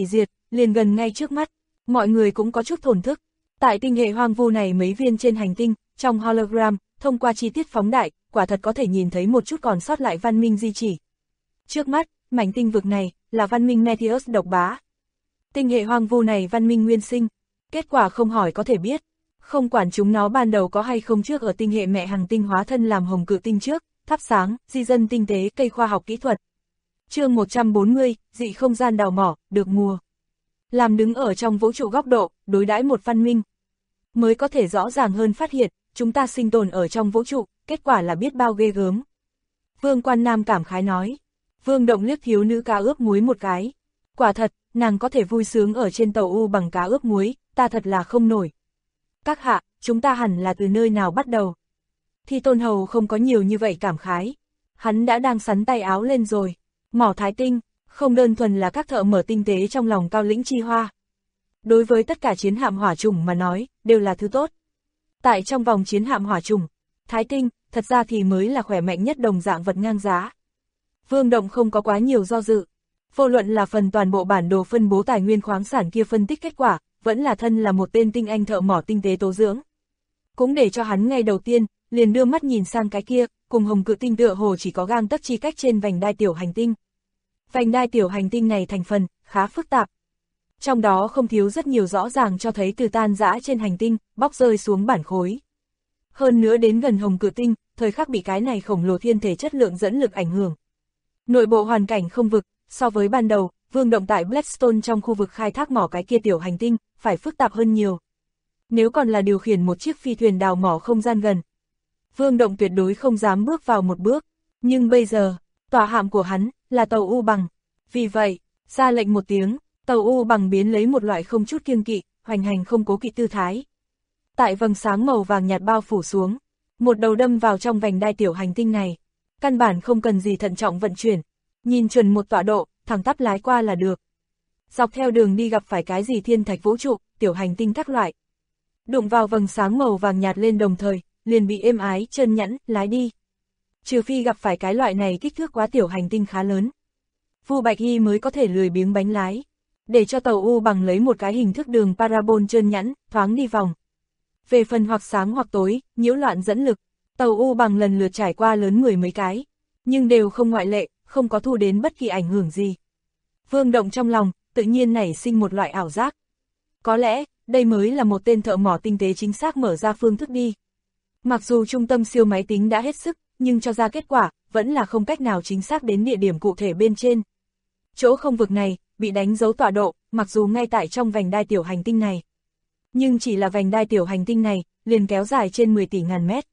liền gần ngay trước mắt, mọi người cũng có chút thổn thức. Tại tinh hệ hoang vu này mấy viên trên hành tinh, trong hologram, thông qua chi tiết phóng đại, quả thật có thể nhìn thấy một chút còn sót lại văn minh di chỉ. Trước mắt, mảnh tinh vực này, là văn minh Metheus độc bá. Tinh hệ hoang vu này văn minh nguyên sinh, kết quả không hỏi có thể biết. Không quản chúng nó ban đầu có hay không trước ở tinh hệ mẹ hành tinh hóa thân làm hồng cự tinh trước, thắp sáng, di dân tinh tế cây khoa học kỹ thuật. Chương 140, dị không gian đào mỏ, được mùa. Làm đứng ở trong vũ trụ góc độ, đối đãi một văn minh. Mới có thể rõ ràng hơn phát hiện, chúng ta sinh tồn ở trong vũ trụ, kết quả là biết bao ghê gớm. Vương Quan Nam cảm khái nói. Vương Động liếc thiếu nữ cá ướp muối một cái. Quả thật, nàng có thể vui sướng ở trên tàu U bằng cá ướp muối, ta thật là không nổi. Các hạ, chúng ta hẳn là từ nơi nào bắt đầu? Thì Tôn Hầu không có nhiều như vậy cảm khái. Hắn đã đang sắn tay áo lên rồi. Mỏ Thái Tinh, không đơn thuần là các thợ mở tinh tế trong lòng Cao Lĩnh Chi Hoa. Đối với tất cả chiến hạm hỏa trùng mà nói, đều là thứ tốt. Tại trong vòng chiến hạm hỏa trùng, Thái Tinh, thật ra thì mới là khỏe mạnh nhất đồng dạng vật ngang giá. Vương Động không có quá nhiều do dự. Vô luận là phần toàn bộ bản đồ phân bố tài nguyên khoáng sản kia phân tích kết quả, vẫn là thân là một tên tinh anh thợ mỏ tinh tế tố dưỡng. Cũng để cho hắn ngay đầu tiên, liền đưa mắt nhìn sang cái kia, cùng hồng cự tinh tựa hồ chỉ có gang tấc chi cách trên vành đai tiểu hành tinh. Vành đai tiểu hành tinh này thành phần, khá phức tạp. Trong đó không thiếu rất nhiều rõ ràng cho thấy từ tan rã trên hành tinh, bóc rơi xuống bản khối. Hơn nữa đến gần hồng cự tinh, thời khắc bị cái này khổng lồ thiên thể chất lượng dẫn lực ảnh hưởng. Nội bộ hoàn cảnh không vực, so với ban đầu, Vương Động tại Blackstone trong khu vực khai thác mỏ cái kia tiểu hành tinh, phải phức tạp hơn nhiều. Nếu còn là điều khiển một chiếc phi thuyền đào mỏ không gian gần, Vương Động tuyệt đối không dám bước vào một bước. Nhưng bây giờ, tòa hạm của hắn, là tàu U Bằng. Vì vậy, ra lệnh một tiếng, tàu U Bằng biến lấy một loại không chút kiêng kỵ, hoành hành không cố kỵ tư thái. Tại vầng sáng màu vàng nhạt bao phủ xuống, một đầu đâm vào trong vành đai tiểu hành tinh này. Căn bản không cần gì thận trọng vận chuyển, nhìn chuẩn một tọa độ, thẳng tắp lái qua là được. Dọc theo đường đi gặp phải cái gì thiên thạch vũ trụ, tiểu hành tinh các loại. Đụng vào vầng sáng màu vàng nhạt lên đồng thời, liền bị êm ái, trơn nhẵn, lái đi. Trừ phi gặp phải cái loại này kích thước quá tiểu hành tinh khá lớn. Vu Bạch Hy mới có thể lười biếng bánh lái, để cho tàu U Bằng lấy một cái hình thức đường parabol trơn nhẵn, thoáng đi vòng. Về phần hoặc sáng hoặc tối, nhiễu loạn dẫn lực, tàu U Bằng lần lượt trải qua lớn mười mấy cái, nhưng đều không ngoại lệ, không có thu đến bất kỳ ảnh hưởng gì. Vương Động trong lòng, tự nhiên nảy sinh một loại ảo giác. Có lẽ, đây mới là một tên thợ mỏ tinh tế chính xác mở ra phương thức đi. Mặc dù trung tâm siêu máy tính đã hết sức, nhưng cho ra kết quả, vẫn là không cách nào chính xác đến địa điểm cụ thể bên trên. Chỗ không vực này, bị đánh dấu tọa độ, mặc dù ngay tại trong vành đai tiểu hành tinh này. Nhưng chỉ là vành đai tiểu hành tinh này, liền kéo dài trên 10 tỷ ngàn mét.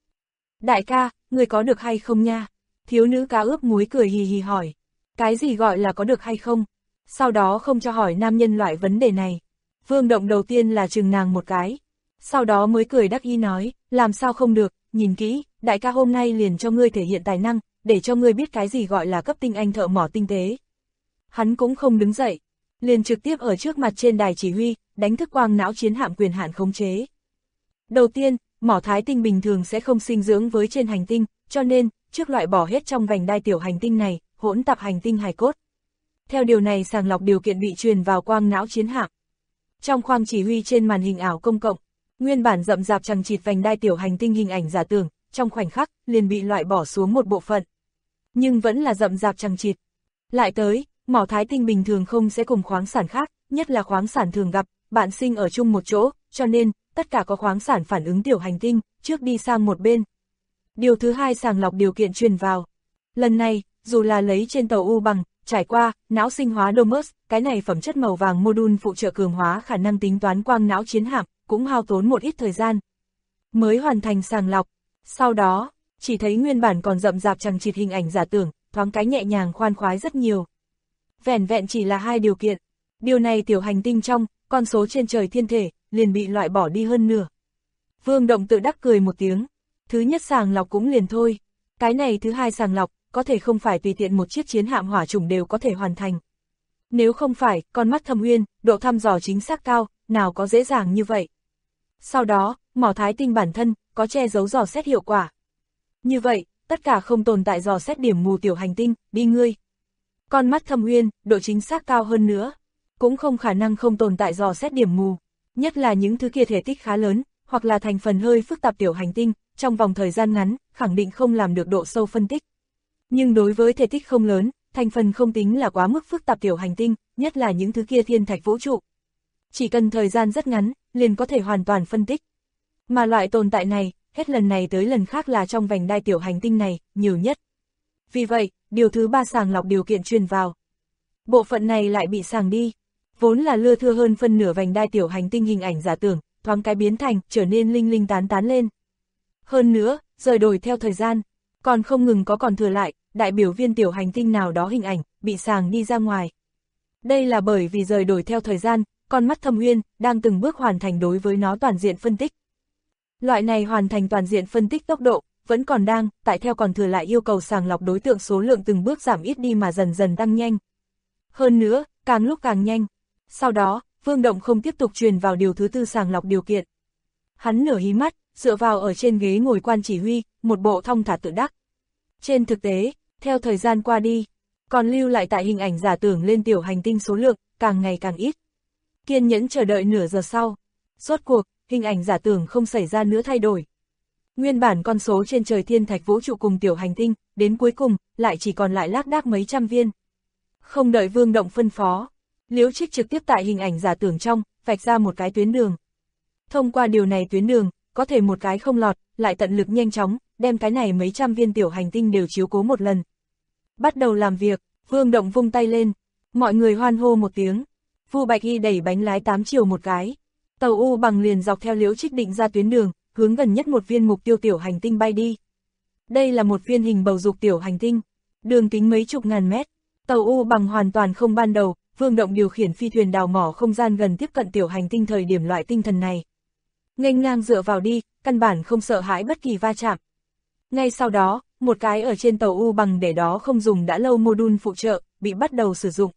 Đại ca, người có được hay không nha? Thiếu nữ cá ướp muối cười hì hì hỏi. Cái gì gọi là có được hay không? Sau đó không cho hỏi nam nhân loại vấn đề này. Vương Động đầu tiên là chừng nàng một cái. Sau đó mới cười đắc ý nói, làm sao không được, nhìn kỹ, đại ca hôm nay liền cho ngươi thể hiện tài năng, để cho ngươi biết cái gì gọi là cấp tinh anh thợ mỏ tinh tế. Hắn cũng không đứng dậy, liền trực tiếp ở trước mặt trên đài chỉ huy, đánh thức quang não chiến hạm quyền hạn khống chế. Đầu tiên, mỏ Thái Tinh bình thường sẽ không sinh dưỡng với trên hành tinh, cho nên, trước loại bỏ hết trong vành đai tiểu hành tinh này, hỗn tạp hành tinh hài cốt. Theo điều này sàng lọc điều kiện bị truyền vào quang não chiến hạm. Trong khoang chỉ huy trên màn hình ảo công cộng, nguyên bản rậm rạp chằng chịt vành đai tiểu hành tinh hình ảnh giả tưởng, trong khoảnh khắc, liền bị loại bỏ xuống một bộ phận. Nhưng vẫn là rậm rạp chằng chịt. Lại tới, mỏ Thái Tinh bình thường không sẽ cùng khoáng sản khác, nhất là khoáng sản thường gặp, bạn sinh ở chung một chỗ, cho nên, tất cả có khoáng sản phản ứng tiểu hành tinh, trước đi sang một bên. Điều thứ hai sàng lọc điều kiện truyền vào. Lần này, dù là lấy trên tàu U Bằng, trải qua, não sinh hóa Domus, cái này phẩm chất màu vàng module phụ trợ cường hóa khả năng tính toán quang não chiến hạm, cũng hao tốn một ít thời gian. Mới hoàn thành sàng lọc. Sau đó, chỉ thấy nguyên bản còn rậm rạp chằng chịt hình ảnh giả tưởng, thoáng cái nhẹ nhàng khoan khoái rất nhiều. Vẻn vẹn chỉ là hai điều kiện. Điều này tiểu hành tinh trong, con số trên trời thiên thể, liền bị loại bỏ đi hơn nửa. Vương Động tự đắc cười một tiếng. Thứ nhất sàng lọc cũng liền thôi. Cái này thứ hai sàng lọc, có thể không phải tùy tiện một chiếc chiến hạm hỏa chủng đều có thể hoàn thành. Nếu không phải, con mắt thâm uyên, độ thăm dò chính xác cao, nào có dễ dàng như vậy. Sau đó, mỏ Thái Tinh bản thân, có che giấu dò xét hiệu quả. Như vậy, tất cả không tồn tại dò xét điểm mù tiểu hành tinh, đi ngươi. Con mắt thâm uyên, độ chính xác cao hơn nữa. cũng không khả năng không tồn tại dò xét điểm mù, nhất là những thứ kia thể tích khá lớn, hoặc là thành phần hơi phức tạp tiểu hành tinh, trong vòng thời gian ngắn, khẳng định không làm được độ sâu phân tích. Nhưng đối với thể tích không lớn, thành phần không tính là quá mức phức tạp tiểu hành tinh, nhất là những thứ kia thiên thạch vũ trụ. Chỉ cần thời gian rất ngắn, liền có thể hoàn toàn phân tích. Mà loại tồn tại này, hết lần này tới lần khác là trong vành đai tiểu hành tinh này, nhiều nhất. Vì vậy, điều thứ 3 sàng lọc điều kiện truyền vào. Bộ phận này lại bị sàng đi. Vốn là lưa thưa hơn phân nửa vành đai tiểu hành tinh hình ảnh giả tưởng, thoáng cái biến thành, trở nên linh linh tán tán lên. Hơn nữa, rời đổi theo thời gian, còn không ngừng có còn thừa lại, đại biểu viên tiểu hành tinh nào đó hình ảnh, bị sàng đi ra ngoài. Đây là bởi vì rời đổi theo thời gian, con mắt Thâm Uyên đang từng bước hoàn thành đối với nó toàn diện phân tích. Loại này hoàn thành toàn diện phân tích tốc độ, vẫn còn đang, tại theo còn thừa lại yêu cầu sàng lọc đối tượng số lượng từng bước giảm ít đi mà dần dần tăng nhanh. Hơn nữa, càng lúc càng nhanh. Sau đó, Vương Động không tiếp tục truyền vào điều thứ 4 sàng lọc điều kiện. Hắn nửa hí mắt, dựa vào ở trên ghế ngồi quan chỉ huy, một bộ thong thả tự đắc. Trên thực tế, theo thời gian qua đi, còn lưu lại tại hình ảnh giả tưởng lên tiểu hành tinh số lượng, càng ngày càng ít. Kiên nhẫn chờ đợi nửa giờ sau. Rốt cuộc, hình ảnh giả tưởng không xảy ra nữa thay đổi. Nguyên bản con số trên trời thiên thạch vũ trụ cùng tiểu hành tinh, đến cuối cùng, lại chỉ còn lại lác đác mấy trăm viên. Không đợi Vương Động phân phó, Liễu Trích trực tiếp tại hình ảnh giả tưởng trong, vạch ra một cái tuyến đường. Thông qua điều này tuyến đường, có thể một cái không lọt, lại tận lực nhanh chóng, đem cái này mấy trăm viên tiểu hành tinh đều chiếu cố một lần. Bắt đầu làm việc, Vương Động vung tay lên, mọi người hoan hô một tiếng. Vu Bạch Y đẩy bánh lái 8 chiều một cái. Tàu U bằng liền dọc theo Liễu Trích định ra tuyến đường, hướng gần nhất một viên mục tiêu tiểu hành tinh bay đi. Đây là một viên hình bầu dục tiểu hành tinh, đường kính mấy chục ngàn mét. Tàu U bằng hoàn toàn không ban đầu, Vương Động điều khiển phi thuyền đào mỏ không gian gần tiếp cận tiểu hành tinh thời điểm loại tinh thần này. Nghênh ngang dựa vào đi, căn bản không sợ hãi bất kỳ va chạm. Ngay sau đó, một cái ở trên tàu U bằng để đó không dùng đã lâu mô-đun phụ trợ, bị bắt đầu sử dụng.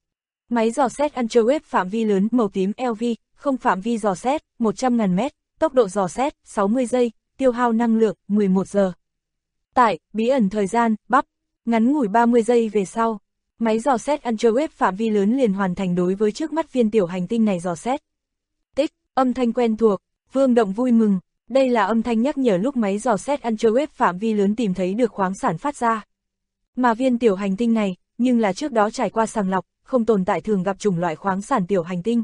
Máy dò xét ultrawave phạm vi lớn màu tím LV, không phạm vi dò xét, 100.000 mét, tốc độ dò xét, 60 giây, tiêu hao năng lượng, 11 giờ. Tải, bí ẩn thời gian, bắp, ngắn ngủi 30 giây về sau, máy dò xét ultrawave phạm vi lớn liền hoàn thành đối với trước mắt viên tiểu hành tinh này dò xét. Tích, âm thanh quen thuộc, Vương Động vui mừng, đây là âm thanh nhắc nhở lúc máy dò xét ultrawave phạm vi lớn tìm thấy được khoáng sản phát ra. Mà viên tiểu hành tinh này, nhưng là trước đó trải qua sàng lọc, không tồn tại thường gặp chủng loại khoáng sản tiểu hành tinh.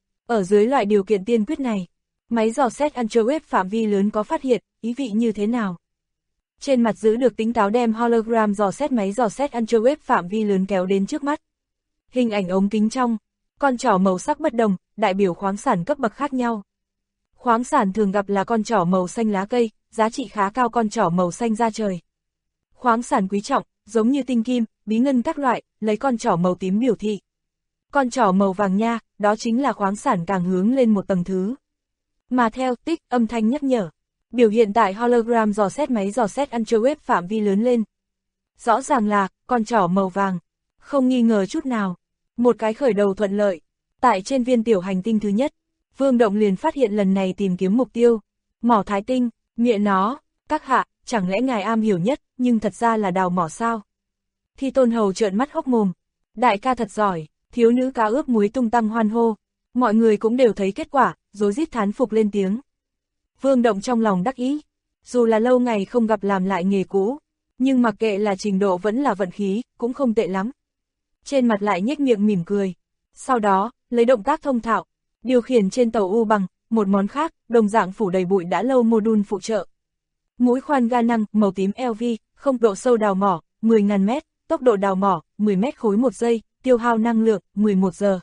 Ở dưới loại điều kiện tiên quyết này, máy dò xét ultrawave phạm vi lớn có phát hiện, ý vị như thế nào? Trên mặt giữ được tính táo đem hologram dò xét máy dò xét ultrawave phạm vi lớn kéo đến trước mắt. Hình ảnh ống kính trong, con trỏ màu sắc bất đồng, đại biểu khoáng sản cấp bậc khác nhau. Khoáng sản thường gặp là con trỏ màu xanh lá cây, giá trị khá cao con trỏ màu xanh da trời. Khoáng sản quý trọng, giống như tinh kim, bí ngân các loại, lấy con trỏ màu tím biểu thị. Con trỏ màu vàng nha, đó chính là khoáng sản càng hướng lên một tầng thứ. Mà theo tích âm thanh nhắc nhở, biểu hiện tại hologram dò xét máy dò xét ultrawave phạm vi lớn lên. Rõ ràng là, con trỏ màu vàng, không nghi ngờ chút nào. Một cái khởi đầu thuận lợi, tại trên viên tiểu hành tinh thứ nhất, Vương Động liền phát hiện lần này tìm kiếm mục tiêu, mỏ Thái Tinh, mẹ nó, các hạ, chẳng lẽ ngài am hiểu nhất, nhưng thật ra là đào mỏ sao? Thi Tôn Hầu trợn mắt hốc mồm, đại ca thật giỏi, thiếu nữ cá ướp muối tung tăng hoan hô, mọi người cũng đều thấy kết quả, rối rít thán phục lên tiếng. Vương Động trong lòng đắc ý, dù là lâu ngày không gặp làm lại nghề cũ, nhưng mặc kệ là trình độ vẫn là vận khí, cũng không tệ lắm. Trên mặt lại nhếch miệng mỉm cười, sau đó, lấy động tác thông thạo, điều khiển trên tàu U bằng, một món khác, đồng dạng phủ đầy bụi đã lâu mô-đun phụ trợ. Mũi khoan ga năng, màu tím LV, không độ sâu đào mỏ, 10.000 mét, tốc độ đào mỏ, 10 mét khối một giây, tiêu hao năng lượng, 11 giờ.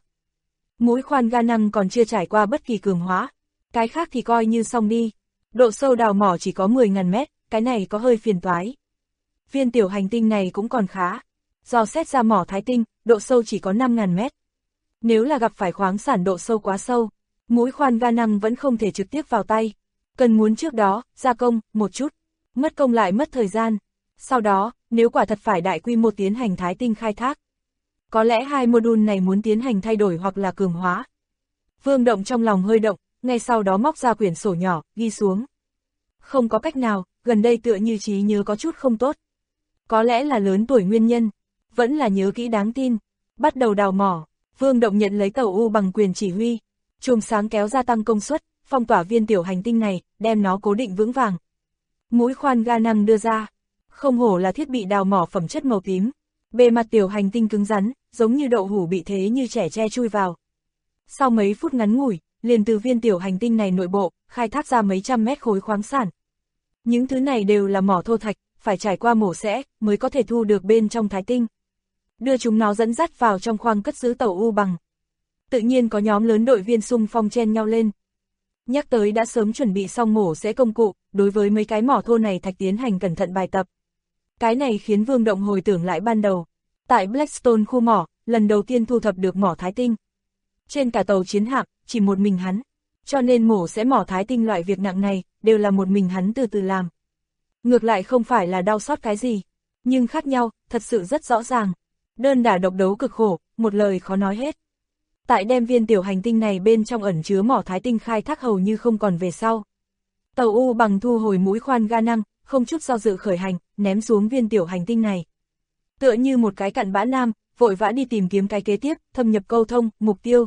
Mũi khoan ga năng còn chưa trải qua bất kỳ cường hóa, cái khác thì coi như xong đi. Độ sâu đào mỏ chỉ có 10.000 mét, cái này có hơi phiền toái. Viên tiểu hành tinh này cũng còn khá. Dò xét ra mỏ Thái Tinh, độ sâu chỉ có 5.000 mét. Nếu là gặp phải khoáng sản độ sâu quá sâu, mũi khoan ga năng vẫn không thể trực tiếp vào tay. Cần muốn trước đó, gia công, một chút. Mất công lại mất thời gian. Sau đó, nếu quả thật phải đại quy mô tiến hành Thái Tinh khai thác, có lẽ hai module này muốn tiến hành thay đổi hoặc là cường hóa. Vương Động trong lòng hơi động, ngay sau đó móc ra quyển sổ nhỏ, ghi xuống. Không có cách nào, gần đây tựa như trí nhớ có chút không tốt. Có lẽ là lớn tuổi nguyên nhân, vẫn là nhớ kỹ đáng tin. Bắt đầu đào mỏ, Vương Động nhận lấy tàu U bằng quyền chỉ huy, chùm sáng kéo gia tăng công suất, phong tỏa viên tiểu hành tinh này, đem nó cố định vững vàng. Mũi khoan ga năng đưa ra, không hổ là thiết bị đào mỏ phẩm chất màu tím. Bề mặt tiểu hành tinh cứng rắn, giống như đậu hũ bị thế như trẻ tre chui vào. Sau mấy phút ngắn ngủi, liền từ viên tiểu hành tinh này nội bộ, khai thác ra mấy trăm mét khối khoáng sản. Những thứ này đều là mỏ thô thạch, phải trải qua mổ xẻ, mới có thể thu được bên trong thái tinh. Đưa chúng nó dẫn dắt vào trong khoang cất giữ tàu U bằng. Tự nhiên có nhóm lớn đội viên xung phong chen nhau lên. Nhắc tới đã sớm chuẩn bị xong mổ xẻ công cụ, đối với mấy cái mỏ thô này thạch tiến hành cẩn thận bài tập. Cái này khiến Vương Động hồi tưởng lại ban đầu. Tại Blackstone khu mỏ, lần đầu tiên thu thập được mỏ thái tinh. Trên cả tàu chiến hạm, chỉ một mình hắn. Cho nên mổ xẻ mỏ thái tinh loại việc nặng này, đều là một mình hắn từ từ làm. Ngược lại không phải là đau xót cái gì, nhưng khác nhau, thật sự rất rõ ràng. Đơn đả độc đấu cực khổ, một lời khó nói hết. Tại đem viên tiểu hành tinh này bên trong ẩn chứa mỏ thái tinh khai thác hầu như không còn về sau. Tàu U bằng thu hồi mũi khoan ga năng, không chút do dự khởi hành, ném xuống viên tiểu hành tinh này. Tựa như một cái cặn bã nam, vội vã đi tìm kiếm cái kế tiếp, thâm nhập câu thông, mục tiêu.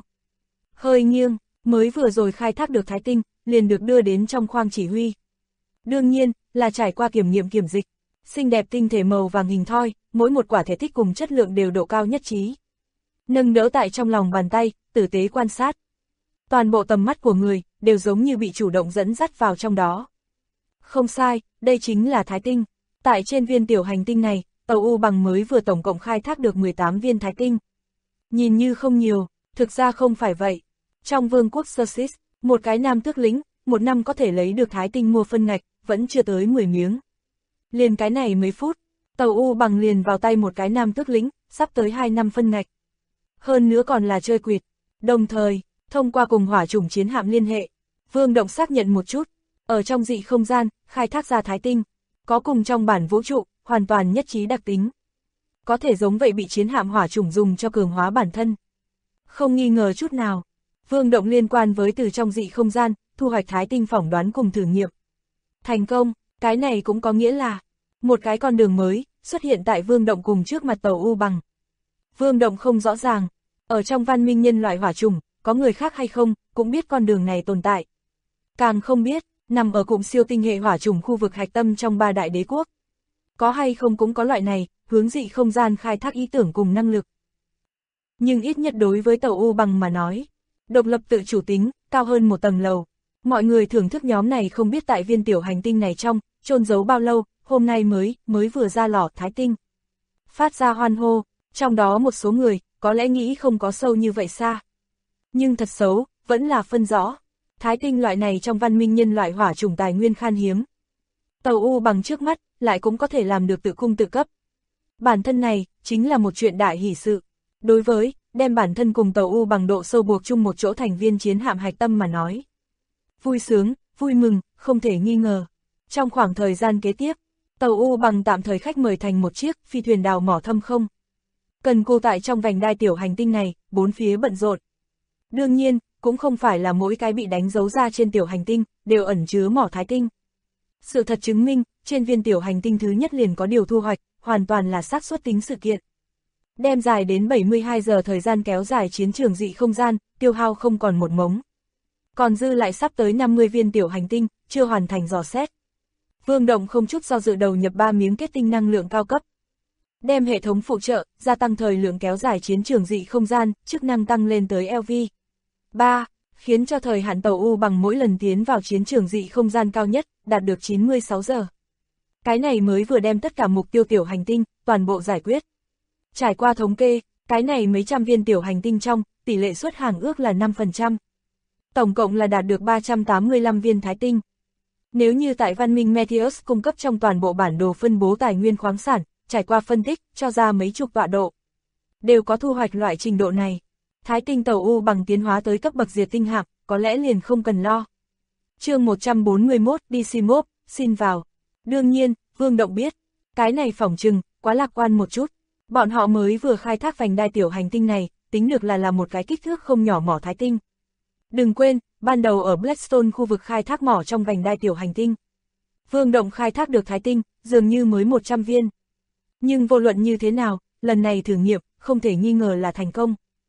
Hơi nghiêng, mới vừa rồi khai thác được thái tinh, liền được đưa đến trong khoang chỉ huy. Đương nhiên, là trải qua kiểm nghiệm kiểm dịch. Xinh đẹp tinh thể màu vàng hình thoi, mỗi một quả thể tích cùng chất lượng đều độ cao nhất trí. Nâng đỡ tại trong lòng bàn tay, tử tế quan sát. Toàn bộ tầm mắt của người, đều giống như bị chủ động dẫn dắt vào trong đó. Không sai, đây chính là thái tinh. Tại trên viên tiểu hành tinh này, tàu U bằng mới vừa tổng cộng khai thác được 18 viên thái tinh. Nhìn như không nhiều, thực ra không phải vậy. Trong vương quốc Sussex, một cái nam tước lính, một năm có thể lấy được thái tinh mua phân ngạch, vẫn chưa tới 10 miếng. Liền cái này mấy phút, tàu U bằng liền vào tay một cái nam tước lính, sắp tới 2 năm phân ngạch. Hơn nữa còn là chơi quỵt. Đồng thời, thông qua cùng hỏa chủng chiến hạm liên hệ, Vương Động xác nhận một chút, ở trong dị không gian, khai thác ra thái tinh, có cùng trong bản vũ trụ, hoàn toàn nhất trí đặc tính. Có thể giống vậy bị chiến hạm hỏa chủng dùng cho cường hóa bản thân. Không nghi ngờ chút nào, Vương Động liên quan với từ trong dị không gian, thu hoạch thái tinh phỏng đoán cùng thử nghiệm. Thành công, cái này cũng có nghĩa là, một cái con đường mới, xuất hiện tại Vương Động cùng trước mặt tàu U bằng. Vương Động không rõ ràng, ở trong văn minh nhân loại hỏa chủng, có người khác hay không, cũng biết con đường này tồn tại. Càng không biết, nằm ở cụm siêu tinh hệ hỏa chủng khu vực hạch tâm trong 3 đại đế quốc. Có hay không cũng có loại này, hướng dị không gian khai thác ý tưởng cùng năng lực. Nhưng ít nhất đối với tàu U bằng mà nói, độc lập tự chủ tính, cao hơn một tầng lầu. Mọi người thưởng thức nhóm này không biết tại viên tiểu hành tinh này trong, chôn giấu bao lâu, hôm nay mới vừa ra lò thái tinh. Phát ra hoan hô, trong đó một số người, có lẽ nghĩ không có sâu như vậy xa. Nhưng thật xấu, vẫn là phân rõ. Thái tinh loại này trong văn minh nhân loại hỏa chủng tài nguyên khan hiếm. Tàu U bằng trước mắt, lại cũng có thể làm được tự cung tự cấp. Bản thân này, chính là một chuyện đại hỷ sự. Đối với, đem bản thân cùng tàu U bằng độ sâu buộc chung một chỗ thành viên chiến hạm hạch tâm mà nói. Vui sướng, vui mừng, không thể nghi ngờ. Trong khoảng thời gian kế tiếp, tàu U bằng tạm thời khách mời thành một chiếc phi thuyền đào mỏ thâm không. Cần cù tại trong vành đai tiểu hành tinh này, bốn phía bận rộn. Đương nhiên, cũng không phải là mỗi cái bị đánh dấu ra trên tiểu hành tinh, đều ẩn chứa mỏ thái tinh. Sự thật chứng minh, trên viên tiểu hành tinh thứ nhất liền có điều thu hoạch, hoàn toàn là xác suất tính sự kiện. Đem dài đến 72 giờ thời gian kéo dài chiến trường dị không gian, tiêu hao không còn một mống. Còn dư lại sắp tới 50 viên tiểu hành tinh, chưa hoàn thành dò xét. Vương Động không chút do dự đầu nhập 3 miếng kết tinh năng lượng cao cấp. Đem hệ thống phụ trợ, gia tăng thời lượng kéo dài chiến trường dị không gian, chức năng tăng lên tới LV3, khiến cho thời hạn tàu U bằng mỗi lần tiến vào chiến trường dị không gian cao nhất, đạt được 96 giờ. Cái này mới vừa đem tất cả mục tiêu tiểu hành tinh, toàn bộ giải quyết. Trải qua thống kê, cái này mấy trăm viên tiểu hành tinh trong, tỷ lệ xuất hàng ước là 5%. Tổng cộng là đạt được 385 viên thái tinh. Nếu như tại văn minh Meteus cung cấp trong toàn bộ bản đồ phân bố tài nguyên khoáng sản, trải qua phân tích, cho ra mấy chục tọa độ. Đều có thu hoạch loại trình độ này. Thái tinh tàu U bằng tiến hóa tới cấp bậc diệt tinh hạm, có lẽ liền không cần lo. Chương 141 DC Mob, xin vào. Đương nhiên, Vương Động biết, cái này phỏng chừng, quá lạc quan một chút. Bọn họ mới vừa khai thác vành đai tiểu hành tinh này, tính được là một cái kích thước không nhỏ mỏ thái tinh. Đừng quên, ban đầu ở Blackstone khu vực khai thác mỏ trong vành đai tiểu hành tinh. Vương Động khai thác được thái tinh, dường như mới 100 viên. Nhưng vô luận như thế nào, lần này thử nghiệm, không thể nghi ngờ là thành công.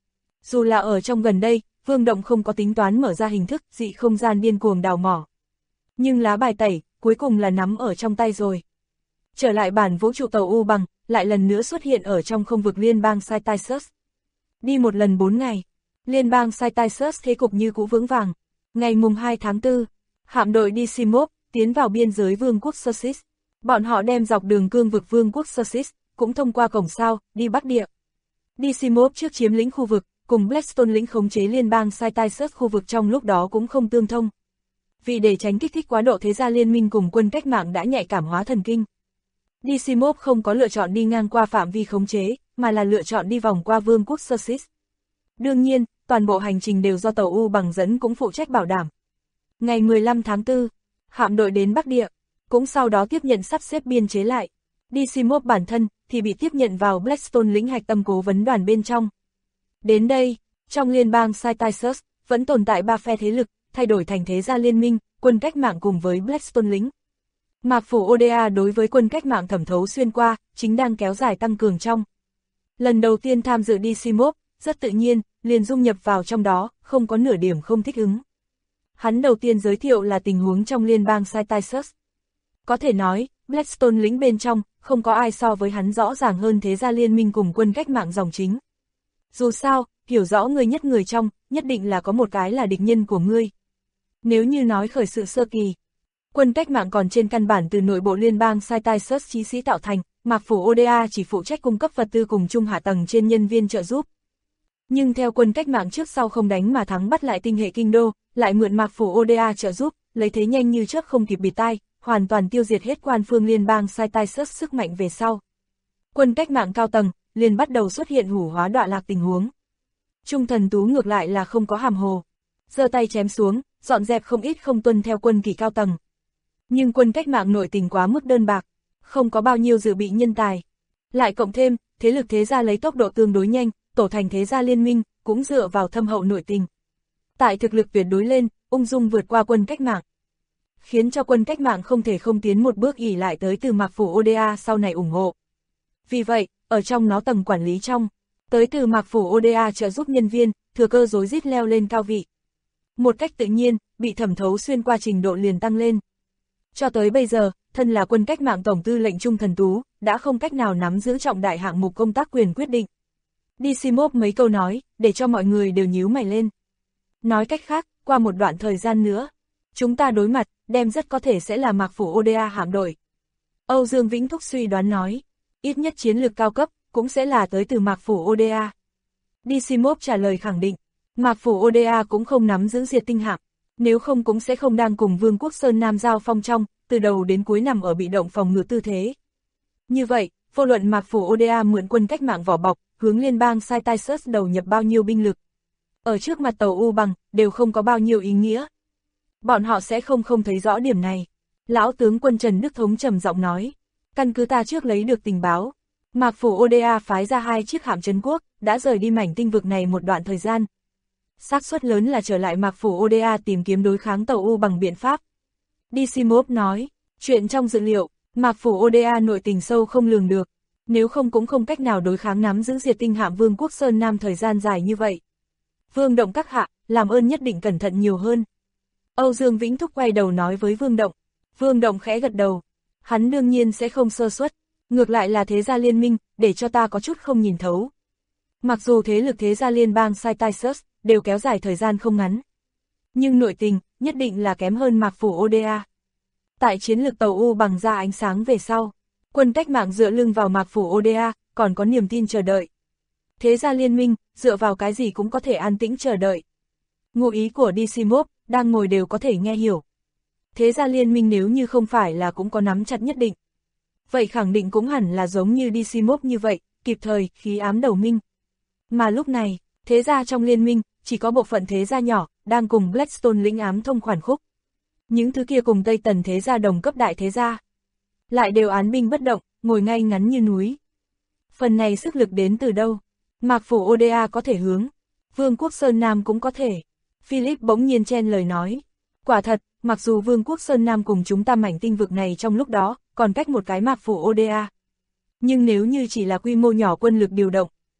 Dù là ở trong gần đây, Vương Động không có tính toán mở ra hình thức dị không gian điên cuồng đào mỏ. Nhưng lá bài tẩy, cuối cùng là nắm ở trong tay rồi. Trở lại bản vũ trụ tàu U bằng, lại lần nữa xuất hiện ở trong không vực liên bang Cytisus. Đi một lần 4 ngày, liên bang Cytisus thế cục như cũ vững vàng. Ngày mùng 2 tháng 4, hạm đội Decimov tiến vào biên giới vương quốc Xerxes. Bọn họ đem dọc đường cương vực vương quốc Xerxes, cũng thông qua cổng sao, đi Bắc Địa. Decimov trước chiếm lĩnh khu vực, cùng Blackstone lĩnh khống chế liên bang Cytisus khu vực trong lúc đó cũng không tương thông. Vì để tránh kích thích quá độ thế gia liên minh cùng quân cách mạng đã nhạy cảm hóa thần kinh. Decimov không có lựa chọn đi ngang qua phạm vi khống chế, mà là lựa chọn đi vòng qua vương quốc Xerxes. Đương nhiên, toàn bộ hành trình đều do tàu U bằng dẫn cũng phụ trách bảo đảm. Ngày 15 tháng 4, hạm đội đến Bắc Địa, cũng sau đó tiếp nhận sắp xếp biên chế lại. Decimov bản thân thì bị tiếp nhận vào Blackstone lĩnh hạch tâm cố vấn đoàn bên trong. Đến đây, trong liên bang Cytisus, vẫn tồn tại 3 phe thế lực, thay đổi thành thế gia liên minh, quân cách mạng cùng với Blackstone lĩnh. Mạc phủ Oda đối với quân cách mạng thẩm thấu xuyên qua, chính đang kéo dài tăng cường trong. Lần đầu tiên tham dự Decimov, rất tự nhiên, liền dung nhập vào trong đó, không có nửa điểm không thích ứng. Hắn đầu tiên giới thiệu là tình huống trong liên bang Cytisus. Có thể nói, Blackstone lĩnh bên trong, không có ai so với hắn rõ ràng hơn thế gia liên minh cùng quân cách mạng dòng chính. Dù sao, hiểu rõ người nhất người trong, nhất định là có một cái là địch nhân của ngươi. Nếu như nói khởi sự sơ kỳ, quân cách mạng còn trên căn bản từ nội bộ liên bang Cytisus chí sĩ tạo thành, Mạc phủ Oda chỉ phụ trách cung cấp vật tư cùng trung hạ tầng trên nhân viên trợ giúp. Nhưng theo quân cách mạng trước sau không đánh mà thắng bắt lại tinh hệ kinh đô, lại mượn Mạc phủ Oda trợ giúp, lấy thế nhanh như trước không kịp bịt tai, hoàn toàn tiêu diệt hết quan phương liên bang Cytisus sức mạnh về sau. Quân cách mạng cao tầng, liền bắt đầu xuất hiện hủ hóa đọa lạc tình huống. Trung thần tú ngược lại là không có hàm hồ. Giơ tay chém xuống, dọn dẹp không ít không tuân theo quân kỳ cao tầng. Nhưng quân cách mạng nội tình quá mức đơn bạc, không có bao nhiêu dự bị nhân tài. Lại cộng thêm, thế lực thế gia lấy tốc độ tương đối nhanh, tổ thành thế gia liên minh, cũng dựa vào thâm hậu nội tình. Tại thực lực tuyệt đối lên, ung dung vượt qua quân cách mạng. Khiến cho quân cách mạng không thể không tiến một bước ỉ lại tới từ Mạc phủ Oda sau này ủng hộ. Vì vậy, ở trong nó tầng quản lý trong, tới từ Mạc phủ Oda trợ giúp nhân viên, thừa cơ rối rít leo lên cao vị. Một cách tự nhiên, bị thẩm thấu xuyên qua trình độ liền tăng lên. Cho tới bây giờ, thân là quân cách mạng tổng tư lệnh Trung thần tú, đã không cách nào nắm giữ trọng đại hạng mục công tác quyền quyết định. Decimov mấy câu nói, để cho mọi người đều nhíu mày lên. Nói cách khác, qua một đoạn thời gian nữa, chúng ta đối mặt, đem rất có thể sẽ là Mạc phủ Oda hạm đội. Âu Dương Vĩnh Thúc suy đoán nói, ít nhất chiến lược cao cấp, cũng sẽ là tới từ Mạc phủ Oda. Decimov trả lời khẳng định, Mạc phủ Oda cũng không nắm giữ diệt tinh hạm, nếu không cũng sẽ không đang cùng Vương quốc Sơn Nam giao phong trong, từ đầu đến cuối nằm ở bị động phòng ngự tư thế. Như vậy, vô luận Mạc phủ Oda mượn quân cách mạng vỏ bọc, hướng liên bang Cytisus đầu nhập bao nhiêu binh lực. Ở trước mặt tàu U bằng, đều không có bao nhiêu ý nghĩa. Bọn họ sẽ không thấy rõ điểm này. Lão tướng quân Trần Đức Thống trầm giọng nói, căn cứ ta trước lấy được tình báo, Mạc phủ Oda phái ra 2 chiếc hạm trấn quốc, đã rời đi mảnh tinh vực này một đoạn thời gian. Xác suất lớn là trở lại Mạc phủ Oda tìm kiếm đối kháng tàu U bằng biện pháp. Decimov nói, chuyện trong dữ liệu, Mạc phủ Oda nội tình sâu không lường được, nếu không cũng không cách nào đối kháng nắm giữ diệt tinh hạm Vương quốc Sơn Nam thời gian dài như vậy. Vương Động các hạ, làm ơn nhất định cẩn thận nhiều hơn. Âu Dương Vĩnh Thúc quay đầu nói với Vương Động. Vương Động khẽ gật đầu. Hắn đương nhiên sẽ không sơ suất. Ngược lại là thế gia liên minh, để cho ta có chút không nhìn thấu. Mặc dù thế lực thế gia liên bang Cytisus đều kéo dài thời gian không ngắn. Nhưng nội tình, nhất định là kém hơn Mạc phủ Oda. Tại chiến lược tàu U bằng ra ánh sáng về sau, quân cách mạng dựa lưng vào Mạc phủ Oda, còn có niềm tin chờ đợi. Thế gia liên minh, dựa vào cái gì cũng có thể an tĩnh chờ đợi. Ngụ ý của Decimov, đang ngồi đều có thể nghe hiểu. Thế gia liên minh nếu như không phải là cũng có nắm chặt nhất định. Vậy khẳng định cũng hẳn là giống như Decimov như vậy, kịp thời, khí ám đầu minh. Mà lúc này, thế gia trong liên minh, chỉ có bộ phận thế gia nhỏ, đang cùng Blackstone lĩnh ám thông khoản khúc. Những thứ kia cùng Tây Tần thế gia đồng cấp đại thế gia. Lại đều án binh bất động, ngồi ngay ngắn như núi. Phần này sức lực đến từ đâu? Mạc phủ Oda có thể hướng. Vương quốc Sơn Nam cũng có thể. Philip bỗng nhiên chen lời nói. Quả thật, mặc dù Vương quốc Sơn Nam cùng chúng ta mảnh tinh vực này trong lúc đó, còn cách một cái Mạc phủ Oda. Nhưng nếu như chỉ là quy mô nhỏ quân lực điều động,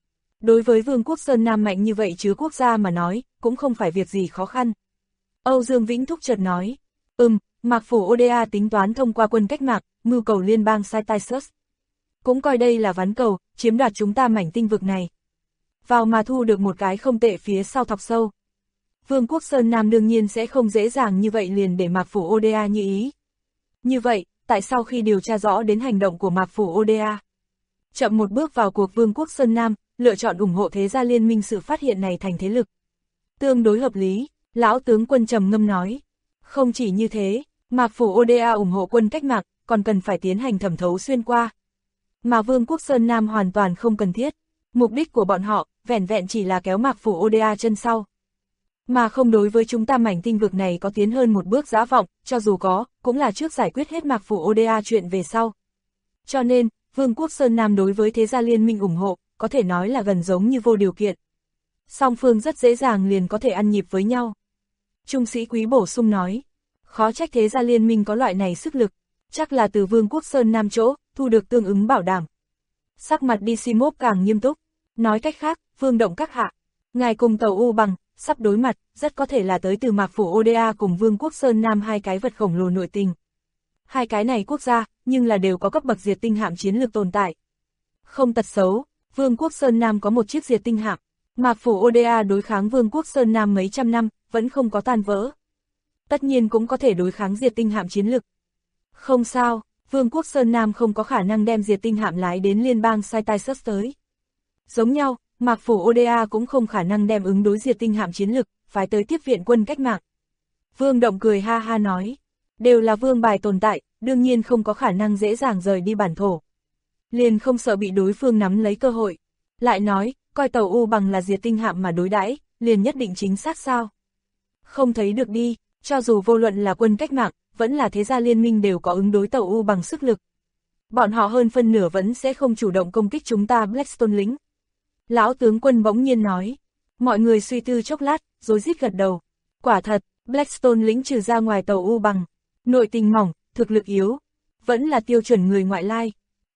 Đối với Vương quốc Sơn Nam mạnh như vậy chứ quốc gia mà nói, cũng không phải việc gì khó khăn. Âu Dương Vĩnh Thúc chợt nói, Mạc Phủ Oda tính toán thông qua quân cách mạng, mưu cầu liên bang Cytisus. Cũng coi đây là ván cầu, chiếm đoạt chúng ta mảnh tinh vực này. Vào mà thu được một cái không tệ phía sau thọc sâu. Vương quốc Sơn Nam đương nhiên sẽ không dễ dàng như vậy liền để Mạc Phủ Oda như ý. Như vậy, tại sao khi điều tra rõ đến hành động của Mạc Phủ Oda, chậm một bước vào cuộc Vương quốc Sơn Nam, lựa chọn ủng hộ thế gia liên minh sự phát hiện này thành thế lực? Tương đối hợp lý, lão tướng quân trầm ngâm nói. Không chỉ như thế, Mạc Phủ Oda ủng hộ quân cách mạng, còn cần phải tiến hành thẩm thấu xuyên qua. Mà Vương quốc Sơn Nam hoàn toàn không cần thiết. Mục đích của bọn họ, vẻn vẹn chỉ là kéo Mạc Phủ Oda chân sau. Mà không đối với chúng ta mảnh tinh vực này có tiến hơn một bước dã vọng, cho dù có, cũng là trước giải quyết hết Mạc Phủ Oda chuyện về sau. Cho nên, Vương quốc Sơn Nam đối với thế gia liên minh ủng hộ, có thể nói là gần giống như vô điều kiện. Song phương rất dễ dàng liền có thể ăn nhịp với nhau. Trung sĩ Quý bổ sung nói, khó trách thế gia liên minh có loại này sức lực, chắc là từ Vương quốc Sơn Nam chỗ, thu được tương ứng bảo đảm. Sắc mặt Decimov càng nghiêm túc, nói cách khác, Vương Động các hạ, ngài cùng tàu U Bằng, sắp đối mặt, rất có thể là tới từ Mạc Phủ Oda cùng Vương quốc Sơn Nam hai cái vật khổng lồ nội tình. Hai cái này quốc gia, nhưng là đều có cấp bậc diệt tinh hạm chiến lược tồn tại. Không tật xấu, Vương quốc Sơn Nam có một chiếc diệt tinh hạm, Mạc Phủ Oda đối kháng Vương quốc Sơn Nam mấy trăm năm, vẫn không có tan vỡ. Tất nhiên cũng có thể đối kháng diệt tinh hạm chiến lược. Không sao, Vương quốc Sơn Nam không có khả năng đem diệt tinh hạm lái đến liên bang Cytisus tới. Giống nhau, Mạc Phủ Oda cũng không khả năng đem ứng đối diệt tinh hạm chiến lược, phái tới tiếp viện quân cách mạng. Vương Động cười ha ha nói, đều là vương bài tồn tại, đương nhiên không có khả năng dễ dàng rời đi bản thổ. Liền không sợ bị đối phương nắm lấy cơ hội. Lại nói, coi tàu U Bằng là diệt tinh hạm mà đối đãi, liền nhất định chính xác sao? Không thấy được đi, cho dù vô luận là quân cách mạng, vẫn là thế gia liên minh đều có ứng đối tàu U Bằng sức lực. Bọn họ hơn phân nửa vẫn sẽ không chủ động công kích chúng ta Blackstone lính. Lão tướng quân bỗng nhiên nói, mọi người suy tư chốc lát, rồi rít gật đầu. Quả thật, Blackstone lính trừ ra ngoài tàu U Bằng, nội tình mỏng, thực lực yếu, vẫn là tiêu chuẩn người ngoại lai.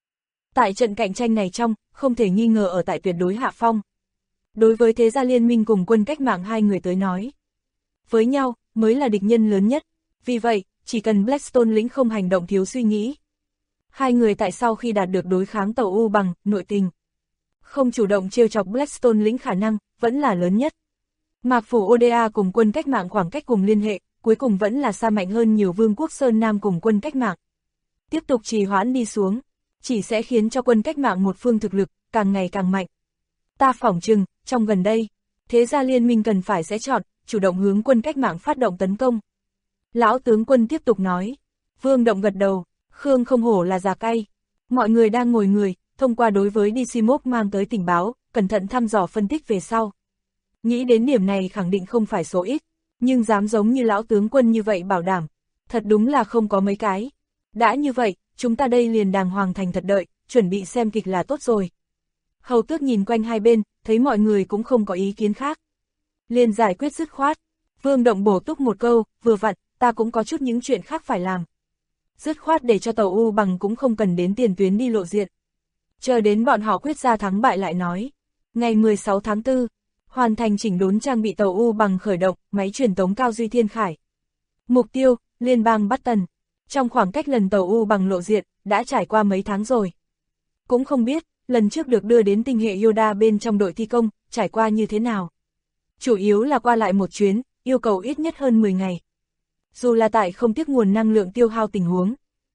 Tại trận cạnh tranh này trong, không thể nghi ngờ ở tại tuyệt đối hạ phong. Đối với thế gia liên minh cùng quân cách mạng hai người tới nói, với nhau, mới là địch nhân lớn nhất. Vì vậy, chỉ cần Blackstone lính không hành động thiếu suy nghĩ. Hai người tại sau khi đạt được đối kháng tàu U Bằng, nội tình, không chủ động trêu chọc Blackstone lính khả năng, vẫn là lớn nhất. Mạc Phủ Oda cùng quân cách mạng khoảng cách cùng liên hệ, cuối cùng vẫn là xa mạnh hơn nhiều Vương quốc Sơn Nam cùng quân cách mạng. Tiếp tục trì hoãn đi xuống, chỉ sẽ khiến cho quân cách mạng một phương thực lực, càng ngày càng mạnh. Ta phỏng chừng, trong gần đây, thế gia liên minh cần phải sẽ chọn, chủ động hướng quân cách mạng phát động tấn công. Lão tướng quân tiếp tục nói, Vương Động gật đầu, Khương không hổ là già cay. Mọi người đang ngồi người, thông qua đối với Decimov mang tới tình báo, cẩn thận thăm dò phân tích về sau. Nghĩ đến điểm này khẳng định không phải số ít, nhưng dám giống như lão tướng quân như vậy bảo đảm, thật đúng là không có mấy cái. Đã như vậy, chúng ta đây liền đàng hoàng thành thật đợi, chuẩn bị xem kịch là tốt rồi. Hầu Tước nhìn quanh hai bên, thấy mọi người cũng không có ý kiến khác. Liền giải quyết dứt khoát. Vương Động bổ túc một câu, vừa vặn, ta cũng có chút những chuyện khác phải làm. Dứt khoát để cho tàu U Bằng cũng không cần đến tiền tuyến đi lộ diện. Chờ đến bọn họ quyết ra thắng bại lại nói. Ngày 16 tháng 4, hoàn thành chỉnh đốn trang bị tàu U Bằng khởi động, máy truyền tống cao duy thiên khải. Mục tiêu, liên bang Button. Trong khoảng cách lần tàu U Bằng lộ diện, đã trải qua mấy tháng rồi. Cũng không biết, lần trước được đưa đến tinh hệ Yoda bên trong đội thi công, trải qua như thế nào. Chủ yếu là qua lại một chuyến, yêu cầu ít nhất hơn 10 ngày. Dù là tại không tiếc nguồn năng lượng tiêu hao tình huống.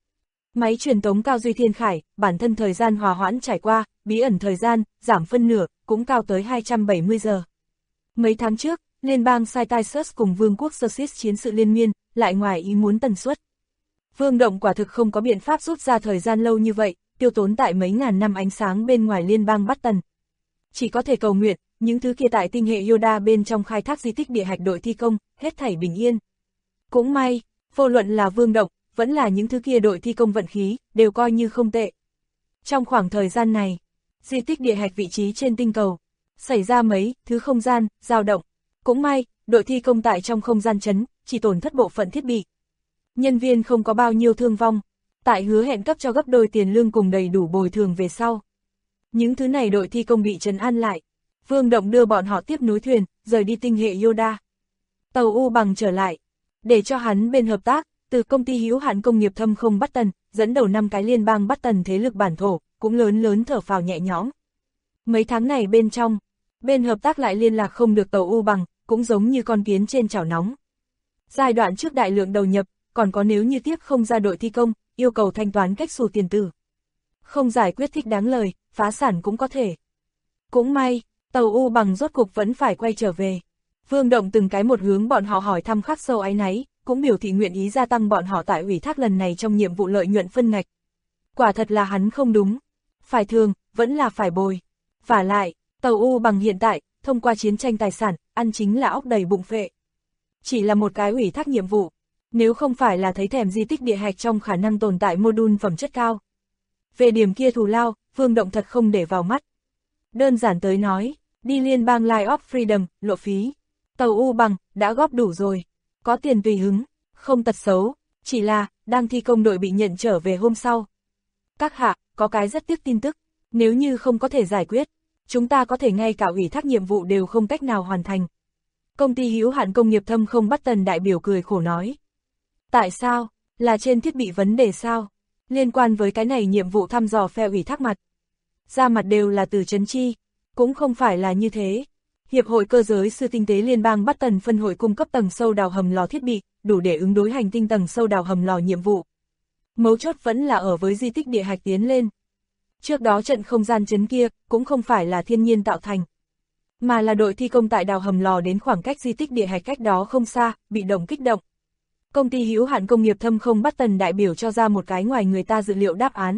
Máy truyền tống cao duy thiên khải, bản thân thời gian hòa hoãn trải qua, bí ẩn thời gian, giảm phân nửa, cũng cao tới 270 giờ. Mấy tháng trước, liên bang Cytisus cùng vương quốc Circis chiến sự liên miên, lại ngoài ý muốn tần suất. Vương Động quả thực không có biện pháp rút ra thời gian lâu như vậy, tiêu tốn tại mấy ngàn năm ánh sáng bên ngoài liên bang Button. Chỉ có thể cầu nguyện, những thứ kia tại tinh hệ Yoda bên trong khai thác di tích địa hạch đội thi công, hết thảy bình yên. Cũng may, vô luận là Vương Động, vẫn là những thứ kia đội thi công vận khí, đều coi như không tệ. Trong khoảng thời gian này, di tích địa hạch vị trí trên tinh cầu, xảy ra mấy thứ không gian, dao động. Cũng may, đội thi công tại trong không gian chấn, chỉ tổn thất bộ phận thiết bị. Nhân viên không có bao nhiêu thương vong, tại hứa hẹn cấp cho gấp đôi tiền lương cùng đầy đủ bồi thường về sau. Những thứ này đội thi công bị trấn an lại, Vương Động đưa bọn họ tiếp nối thuyền, rời đi tinh hệ Yoda. Tàu U Bằng trở lại, để cho hắn bên hợp tác, từ công ty hữu hạn công nghiệp thâm không Button, dẫn đầu 5 cái liên bang Button thế lực bản thổ, cũng lớn thở phào nhẹ nhõm. Mấy tháng này bên hợp tác lại liên lạc không được tàu U Bằng, cũng giống như con kiến trên chảo nóng. Giai đoạn trước đại lượng đầu nhập, còn có nếu như tiếp không ra đội thi công, yêu cầu thanh toán cách xù tiền tử. Không giải quyết thích đáng lời, phá sản cũng có thể. Cũng may, tàu U Bằng rốt cục vẫn phải quay trở về. Vương Động từng cái một hướng bọn họ hỏi thăm khắc sâu áy náy, cũng biểu thị nguyện ý gia tăng bọn họ tại ủy thác lần này trong nhiệm vụ lợi nhuận phân ngạch. Quả thật là hắn không đúng. Phải thường, vẫn là phải bồi. Vả lại, tàu U Bằng hiện tại, thông qua chiến tranh tài sản, ăn chính là óc đầy bụng phệ. Chỉ là một cái ủy thác nhiệm vụ. Nếu không phải là thấy thèm di tích địa hạch trong khả năng tồn tại module phẩm chất cao. Về điểm kia thù lao, Vương Động thật không để vào mắt. Đơn giản tới nói, đi liên bang Line of Freedom, lộ phí. Tàu U Bằng, đã góp đủ rồi. Có tiền tùy hứng, không tật xấu, chỉ là, đang thi công đội bị nhận trở về hôm sau. Các hạ, có cái rất tiếc tin tức, nếu như không có thể giải quyết, chúng ta có thể ngay cả ủy thác nhiệm vụ đều không cách nào hoàn thành. Công ty hữu hạn công nghiệp thâm không Button đại biểu cười khổ nói. Tại sao? Là trên thiết bị vấn đề sao? Liên quan với cái này nhiệm vụ thăm dò phe ủy thác mặt. Ra mặt đều là từ Trấn Chi, cũng không phải là như thế. Hiệp hội cơ giới sư tinh tế liên bang Button phân hội cung cấp tầng sâu đào hầm lò thiết bị, đủ để ứng đối hành tinh tầng sâu đào hầm lò nhiệm vụ. Mấu chốt vẫn là ở với di tích địa hạch tiến lên. Trước đó trận không gian chấn kia, cũng không phải là thiên nhiên tạo thành, mà là đội thi công tại đào hầm lò đến khoảng cách di tích địa hạch cách đó không xa, bị động kích động. Công ty hữu hạn công nghiệp thâm không Button đại biểu cho ra một cái ngoài người ta dự liệu đáp án.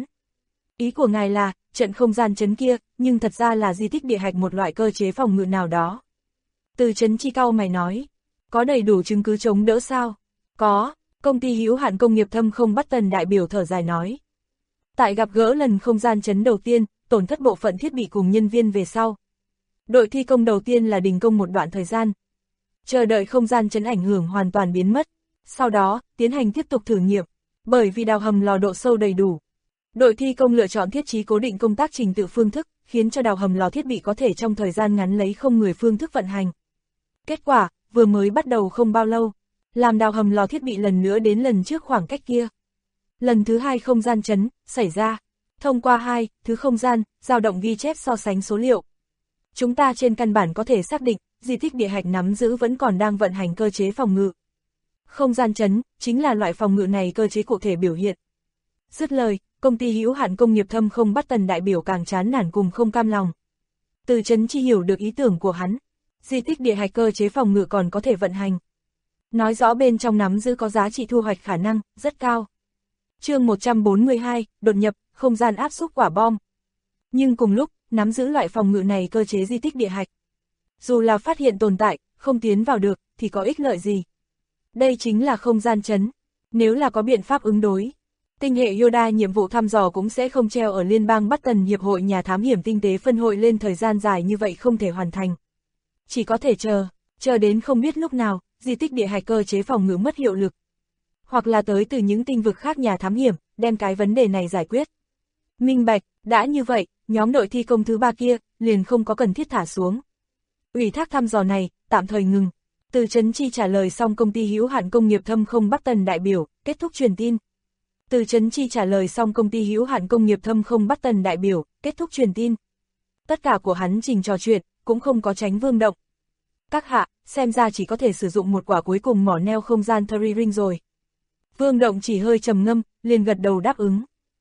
Ý của ngài là, trận không gian chấn kia, nhưng thật ra là di tích địa hạch một loại cơ chế phòng ngự nào đó. Từ Trấn Chi cau mày nói, có đầy đủ chứng cứ chống đỡ sao? Có, công ty hữu hạn công nghiệp thâm không Button đại biểu thở dài nói. Tại gặp gỡ lần không gian chấn đầu tiên, tổn thất bộ phận thiết bị cùng nhân viên về sau. Đội thi công đầu tiên là đình công một đoạn thời gian. Chờ đợi không gian chấn ảnh hưởng hoàn toàn biến mất. Sau đó, tiến hành tiếp tục thử nghiệm. Bởi vì đào hầm lò độ sâu đầy đủ. Đội thi công lựa chọn thiết trí cố định công tác trình tự phương thức, khiến cho đào hầm lò thiết bị có thể trong thời gian ngắn lấy không người phương thức vận hành. Kết quả, vừa mới bắt đầu không bao lâu, làm đào hầm lò thiết bị lần nữa đến lần trước khoảng cách kia. Lần thứ 2 không gian chấn, xảy ra. Thông qua thứ không gian, dao động ghi chép so sánh số liệu. Chúng ta trên căn bản có thể xác định, di tích địa hạch nắm giữ vẫn còn đang vận hành cơ chế phòng ngự. Không gian chấn, chính là loại phòng ngự này cơ chế cụ thể biểu hiện. Dứt lời, công ty hữu hạn công nghiệp thâm không Button đại biểu càng chán nản cùng không cam lòng. Từ Trấn Chi hiểu được ý tưởng của hắn. Di tích địa hạch cơ chế phòng ngự còn có thể vận hành. Nói rõ bên trong nắm giữ có giá trị thu hoạch khả năng, rất cao. Chương 142, đột nhập, không gian áp xúc quả bom. Nhưng cùng lúc, nắm giữ loại phòng ngự này cơ chế di tích địa hạch. Dù là phát hiện tồn tại, không tiến vào được, thì có ích lợi gì? Đây chính là không gian chấn. Nếu là có biện pháp ứng đối, tinh hệ Yoda nhiệm vụ thăm dò cũng sẽ không treo ở liên bang Button hiệp hội nhà thám hiểm tinh tế phân hội lên thời gian dài như vậy không thể hoàn thành. Chỉ có thể chờ đến không biết lúc nào, di tích địa hạch cơ chế phòng ngự mất hiệu lực. Hoặc là tới từ những tinh vực khác nhà thám hiểm, đem cái vấn đề này giải quyết. Minh bạch, đã như vậy, nhóm đội thi công thứ 3 kia, liền không có cần thiết thả xuống. Ủy thác thăm dò này, tạm thời ngừng. Từ Trấn Chi trả lời xong công ty hữu hạn công nghiệp thâm không Button đại biểu, kết thúc truyền tin. Từ Trấn Chi trả lời xong công ty hữu hạn công nghiệp thâm không Button đại biểu, kết thúc truyền tin. Tất cả của hắn trình trò chuyện, cũng không có tránh Vương Động. Các hạ, xem ra chỉ có thể sử dụng một quả cuối cùng mỏ neo không gian Thury Ring rồi. Vương Động chỉ hơi trầm ngâm, liền gật đầu đáp ứng.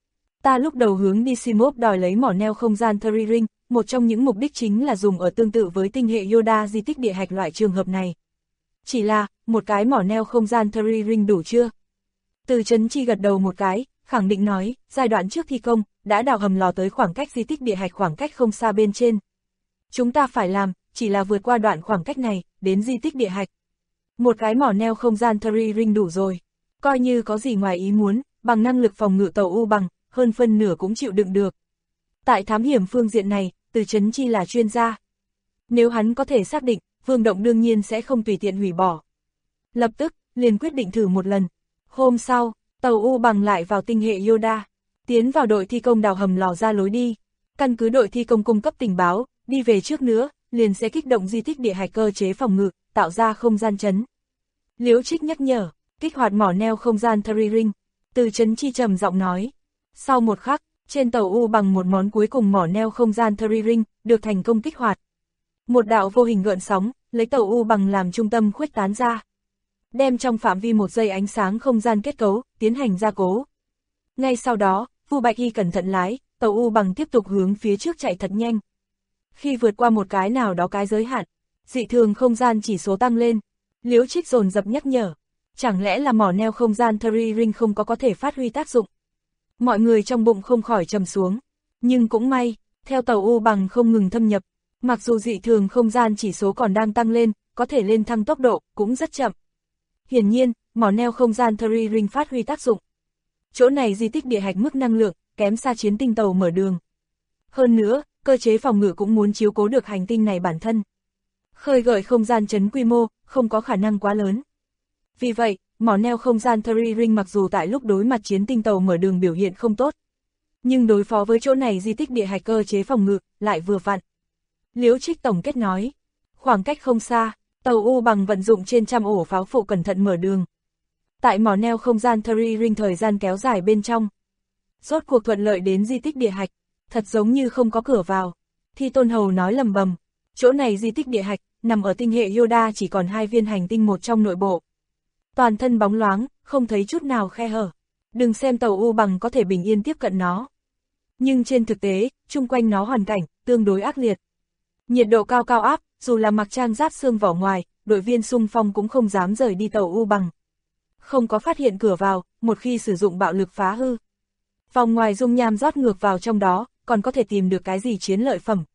Ta lúc đầu hướng đi Simop đòi lấy mỏ neo không gian Thury Ring, một trong những mục đích chính là dùng ở tương tự với tinh hệ Yoda di tích địa hạch loại trường hợp này. Chỉ là, một cái mỏ neo không gian Thury Ring đủ chưa? Từ Trấn Chi gật đầu một cái, khẳng định nói, giai đoạn trước thi công, đã đào hầm lò tới khoảng cách di tích địa hạch khoảng cách không xa bên trên. Chúng ta phải làm, chỉ là vượt qua đoạn khoảng cách này, đến di tích địa hạch. Một cái mỏ neo không gian Thury Ring đủ rồi. Coi như có gì ngoài ý muốn, bằng năng lực phòng ngự tàu U Bằng, hơn phân nửa cũng chịu đựng được. Tại thám hiểm phương diện này, Từ Trấn Chi là chuyên gia. Nếu hắn có thể xác định, Vương Động đương nhiên sẽ không tùy tiện hủy bỏ. Lập tức, liền quyết định thử một lần. Hôm sau, tàu U Bằng lại vào tinh hệ Yoda, tiến vào đội thi công đào hầm lò ra lối đi. Căn cứ đội thi công cung cấp tình báo, đi về trước nữa, liền sẽ kích động di tích địa hạch cơ chế phòng ngự, tạo ra không gian chấn. Liễu Trích nhắc nhở, kích hoạt mỏ neo không gian Thierry Ring. Từ Chấn Chi trầm giọng nói. Sau một khắc, trên tàu U bằng một món cuối cùng mỏ neo không gian Thierry Ring được thành công kích hoạt. Một đạo vô hình gợn sóng, lấy tàu U bằng làm trung tâm khuếch tán ra. Đem trong phạm vi 1 giây ánh sáng không gian kết cấu, tiến hành gia cố. Ngay sau đó, Vu Bạch Y cẩn thận lái, tàu U bằng tiếp tục hướng phía trước chạy thật nhanh. Khi vượt qua một cái nào đó cái giới hạn, dị thường không gian chỉ số tăng lên. Liễu Trích dồn dập nhắc nhở, chẳng lẽ là mỏ neo không gian Thierry Ring không có thể phát huy tác dụng. Mọi người trong bụng không khỏi trầm xuống, nhưng cũng may, theo tàu U bằng không ngừng thâm nhập, mặc dù dị thường không gian chỉ số còn đang tăng lên, có thể lên thăng tốc độ, cũng rất chậm. Hiển nhiên, mỏ neo không gian Thierry Ring phát huy tác dụng. Chỗ này di tích địa hạch mức năng lượng, kém xa chiến tinh tàu mở đường. Hơn nữa, cơ chế phòng ngự cũng muốn chiếu cố được hành tinh này bản thân. Khơi gợi không gian chấn quy mô, không có khả năng quá lớn. Vì vậy, mỏ neo không gian Thierry Ring mặc dù tại lúc đối mặt chiến tinh tàu mở đường biểu hiện không tốt, nhưng đối phó với chỗ này di tích địa hạch cơ chế phòng ngự, lại vừa vặn. Liễu Trích tổng kết nói, khoảng cách không xa, tàu U bằng vận dụng trên trăm ổ pháo phụ cẩn thận mở đường. Tại mỏ neo không gian Thierry Ring thời gian kéo dài bên trong, rốt cuộc thuận lợi đến di tích địa hạch, thật giống như không có cửa vào. Thi Tôn Hầu nói lầm bầm, chỗ này di tích địa hạch, nằm ở tinh hệ Yoda chỉ còn 2 viên hành tinh một trong nội bộ. Toàn thân bóng loáng, không thấy chút nào khe hở. Đừng xem tàu U bằng có thể bình yên tiếp cận nó. Nhưng trên thực tế, chung quanh nó hoàn cảnh, tương đối ác liệt. Nhiệt độ cao cao áp, dù là mặc trang giáp xương vỏ ngoài, đội viên xung phong cũng không dám rời đi tàu U bằng. Không có phát hiện cửa vào, một khi sử dụng bạo lực phá hư. Vòng ngoài dung nham rót ngược vào trong đó, còn có thể tìm được cái gì chiến lợi phẩm.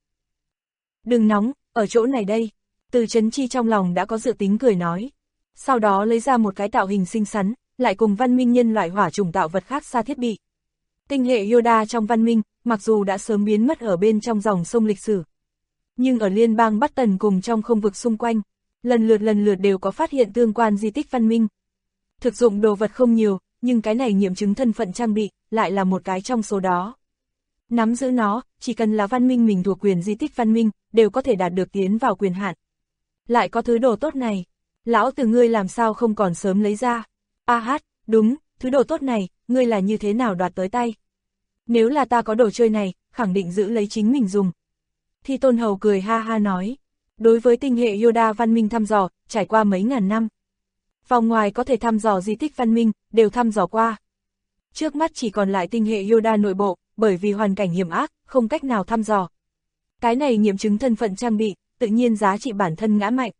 Đừng nóng, ở chỗ này đây. Từ Chấn Chi trong lòng đã có dự tính cười nói. Sau đó lấy ra một cái tạo hình xinh xắn, lại cùng văn minh nhân loại hỏa trùng tạo vật khác xa thiết bị. Tinh hệ Yoda trong văn minh, mặc dù đã sớm biến mất ở bên trong dòng sông lịch sử, nhưng ở liên bang Bắc Tần cùng trong không vực xung quanh, lần lượt đều có phát hiện tương quan di tích văn minh. Thực dụng đồ vật không nhiều, nhưng cái này nghiệm chứng thân phận trang bị, lại là một cái trong số đó. Nắm giữ nó, chỉ cần là văn minh mình thuộc quyền di tích văn minh, đều có thể đạt được tiến vào quyền hạn. Lại có thứ đồ tốt này, lão từ ngươi làm sao không còn sớm lấy ra. Đúng, thứ đồ tốt này, ngươi là như thế nào đoạt tới tay. Nếu là ta có đồ chơi này, khẳng định giữ lấy chính mình dùng. Thi Tôn Hầu cười ha ha nói, đối với tinh hệ Yoda văn minh thăm dò, trải qua mấy ngàn năm. Vòng ngoài có thể thăm dò di tích văn minh, đều thăm dò qua. Trước mắt chỉ còn lại tinh hệ Yoda nội bộ, bởi vì hoàn cảnh hiểm ác, không cách nào thăm dò. Cái này nghiệm chứng thân phận trang bị, tự nhiên giá trị bản thân ngã mạnh.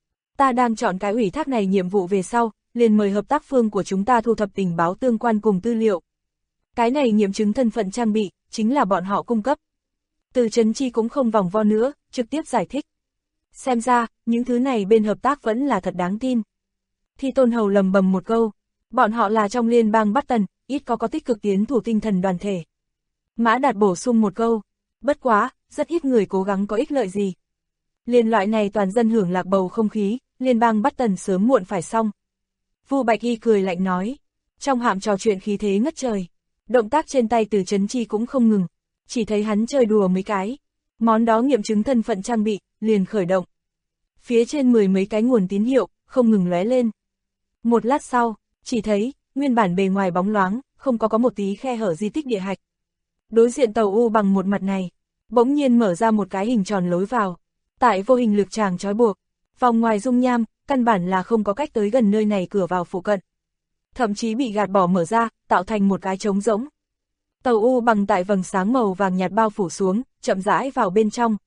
Ta đang chọn cái ủy thác này nhiệm vụ về sau, liền mời hợp tác phương của chúng ta thu thập tình báo tương quan cùng tư liệu. Cái này nghiệm chứng thân phận trang bị, chính là bọn họ cung cấp. Từ Chấn Chi cũng không vòng vo nữa, trực tiếp giải thích. Xem ra, những thứ này bên hợp tác vẫn là thật đáng tin. Thi Tôn Hầu lầm bầm một câu, bọn họ là trong liên bang Bắc Tần, ít có tích cực tiến thủ tinh thần đoàn thể. Mã Đạt bổ sung một câu, bất quá, rất ít người cố gắng có ích lợi gì. Liên loại này toàn dân hưởng lạc bầu không khí, liên bang Bắc Tần sớm muộn phải xong. Vu Bạch Y cười lạnh nói, trong hạm trò chuyện khí thế ngất trời, động tác trên tay Từ Chấn Chi cũng không ngừng, chỉ thấy hắn chơi đùa mấy cái, món đó nghiệm chứng thân phận trang bị, liền khởi động. Phía trên 10 mấy cái nguồn tín hiệu, không ngừng lóe lên. Một lát sau, chỉ thấy, nguyên bản bề ngoài bóng loáng, không có một tí khe hở di tích địa hạch. Đối diện tàu U bằng một mặt này, bỗng nhiên mở ra một cái hình tròn lối vào. Tại vô hình lực tràng trói buộc, vòng ngoài dung nham, căn bản là không có cách tới gần nơi này cửa vào phụ cận. Thậm chí bị gạt bỏ mở ra, tạo thành một cái trống rỗng. Tàu U bằng tại vầng sáng màu vàng nhạt bao phủ xuống, chậm rãi vào bên trong.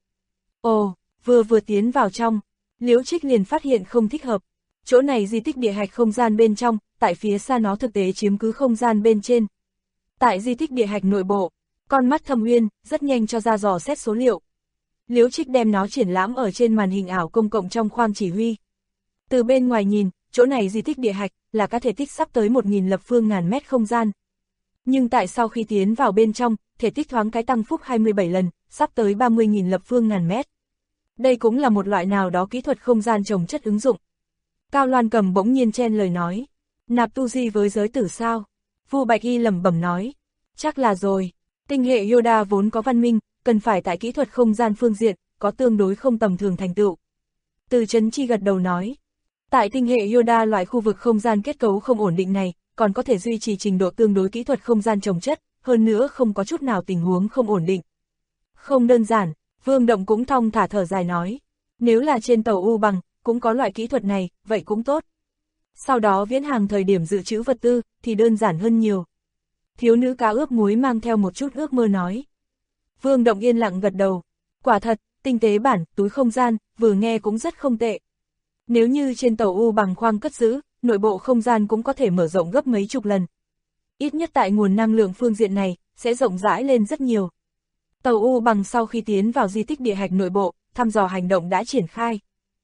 Ồ, vừa tiến vào trong, Liễu Trích liền phát hiện không thích hợp. Chỗ này di tích địa hạch không gian bên trong, tại phía xa nó thực tế chiếm cứ không gian bên trên. Tại di tích địa hạch nội bộ, con mắt Thâm Uyên rất nhanh cho ra dò xét số liệu. Liễu Trích đem nó triển lãm ở trên màn hình ảo công cộng trong khoang chỉ huy. Từ bên ngoài nhìn, chỗ này di tích địa hạch là các thể tích sắp tới 1000 lập phương ngàn mét không gian. Nhưng tại sau khi tiến vào bên trong, thể tích thoáng cái tăng phúc 27 lần, sắp tới 30.000 lập phương ngàn mét. Đây cũng là một loại nào đó kỹ thuật không gian trồng chất ứng dụng. Cao Loan Cầm bỗng nhiên chen lời nói, nạp tu di với giới tử sao? Vu Bạch Y lẩm bẩm nói, chắc là rồi, tinh hệ Yoda vốn có văn minh, cần phải tại kỹ thuật không gian phương diện, có tương đối không tầm thường thành tựu. Từ Chấn Chi gật đầu nói, tại tinh hệ Yoda loại khu vực không gian kết cấu không ổn định này, còn có thể duy trì trình độ tương đối kỹ thuật không gian chồng chất, hơn nữa không có chút nào tình huống không ổn định. Không đơn giản, Vương Động cũng thong thả thở dài nói, nếu là trên tàu U Bằng, cũng có loại kỹ thuật này, vậy cũng tốt. Sau đó viễn hàng thời điểm dự trữ vật tư, thì đơn giản hơn nhiều. Thiếu nữ cá ướp muối mang theo một chút ước mơ nói. Vương Động yên lặng gật đầu. Quả thật, tinh tế bản, túi không gian, vừa nghe cũng rất không tệ. Nếu như trên tàu U Bằng khoang cất giữ, nội bộ không gian cũng có thể mở rộng gấp mấy chục lần. Ít nhất tại nguồn năng lượng phương diện này, sẽ rộng rãi lên rất nhiều. Tàu U Bằng sau khi tiến vào di tích địa hạch nội bộ, thăm dò hành động đã triển khai.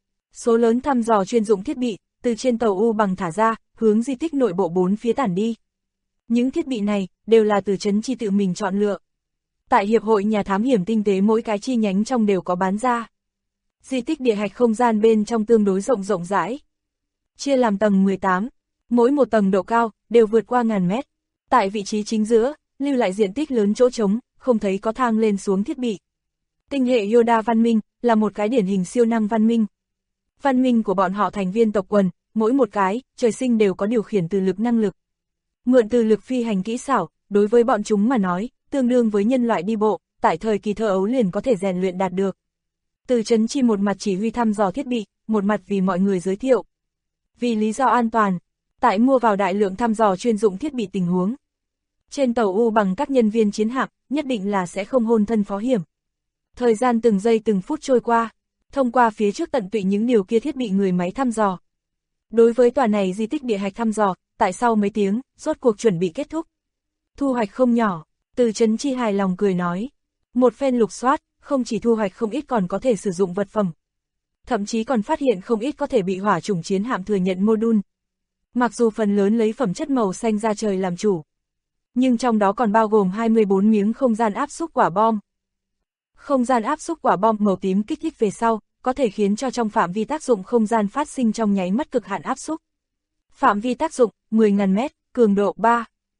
Số lớn thăm dò chuyên dụng thiết bị, từ trên tàu U Bằng thả ra, hướng di tích nội bộ bốn phía tản đi. Những thiết bị này, đều là Từ Chấn Chi tự mình chọn lựa. Tại Hiệp hội Nhà Thám Hiểm Tinh tế mỗi cái chi nhánh trong đều có bán ra. Di tích địa hạch không gian bên trong tương đối rộng rãi. Chia làm tầng 18, mỗi một tầng độ cao, đều vượt qua 1000 mét. Tại vị trí chính giữa, lưu lại diện tích lớn chỗ trống, không thấy có thang lên xuống thiết bị. Tinh hệ Yoda văn minh, là một cái điển hình siêu năng văn minh. Văn minh của bọn họ thành viên tộc quần, mỗi một cái, trời sinh đều có điều khiển từ lực năng lực. Mượn từ lực phi hành kỹ xảo, đối với bọn chúng mà nói, tương đương với nhân loại đi bộ, tại thời kỳ thơ ấu liền có thể rèn luyện đạt được. Từ Chấn Chi một mặt chỉ huy thăm dò thiết bị, một mặt vì mọi người giới thiệu. Vì lý do an toàn, tại mua vào đại lượng thăm dò chuyên dụng thiết bị tình huống. Trên tàu U Bằng các nhân viên chiến hạm, nhất định là sẽ không hôn thân phó hiểm. Thời gian từng giây từng phút trôi qua, thông qua phía trước tận tụy những điều kia thiết bị người máy thăm dò. Đối với tòa này di tích địa hạch thăm dò, tại sau mấy tiếng, rốt cuộc chuẩn bị kết thúc. Thu hoạch không nhỏ, Từ Chấn Chi hài lòng cười nói. Một phen lục soát, không chỉ thu hoạch không ít còn có thể sử dụng vật phẩm. Thậm chí còn phát hiện không ít có thể bị hỏa chủng chiến hạm thừa nhận module. Mặc dù phần lớn lấy phẩm chất màu xanh ra trời làm chủ, nhưng trong đó còn bao gồm 24 miếng không gian áp xúc quả bom. Không gian áp xúc quả bom màu tím kích thích về sau, có thể khiến cho trong phạm vi tác dụng không gian phát sinh trong nháy mắt cực hạn áp xúc. Phạm vi tác dụng, 10.000 mét, cường độ 3.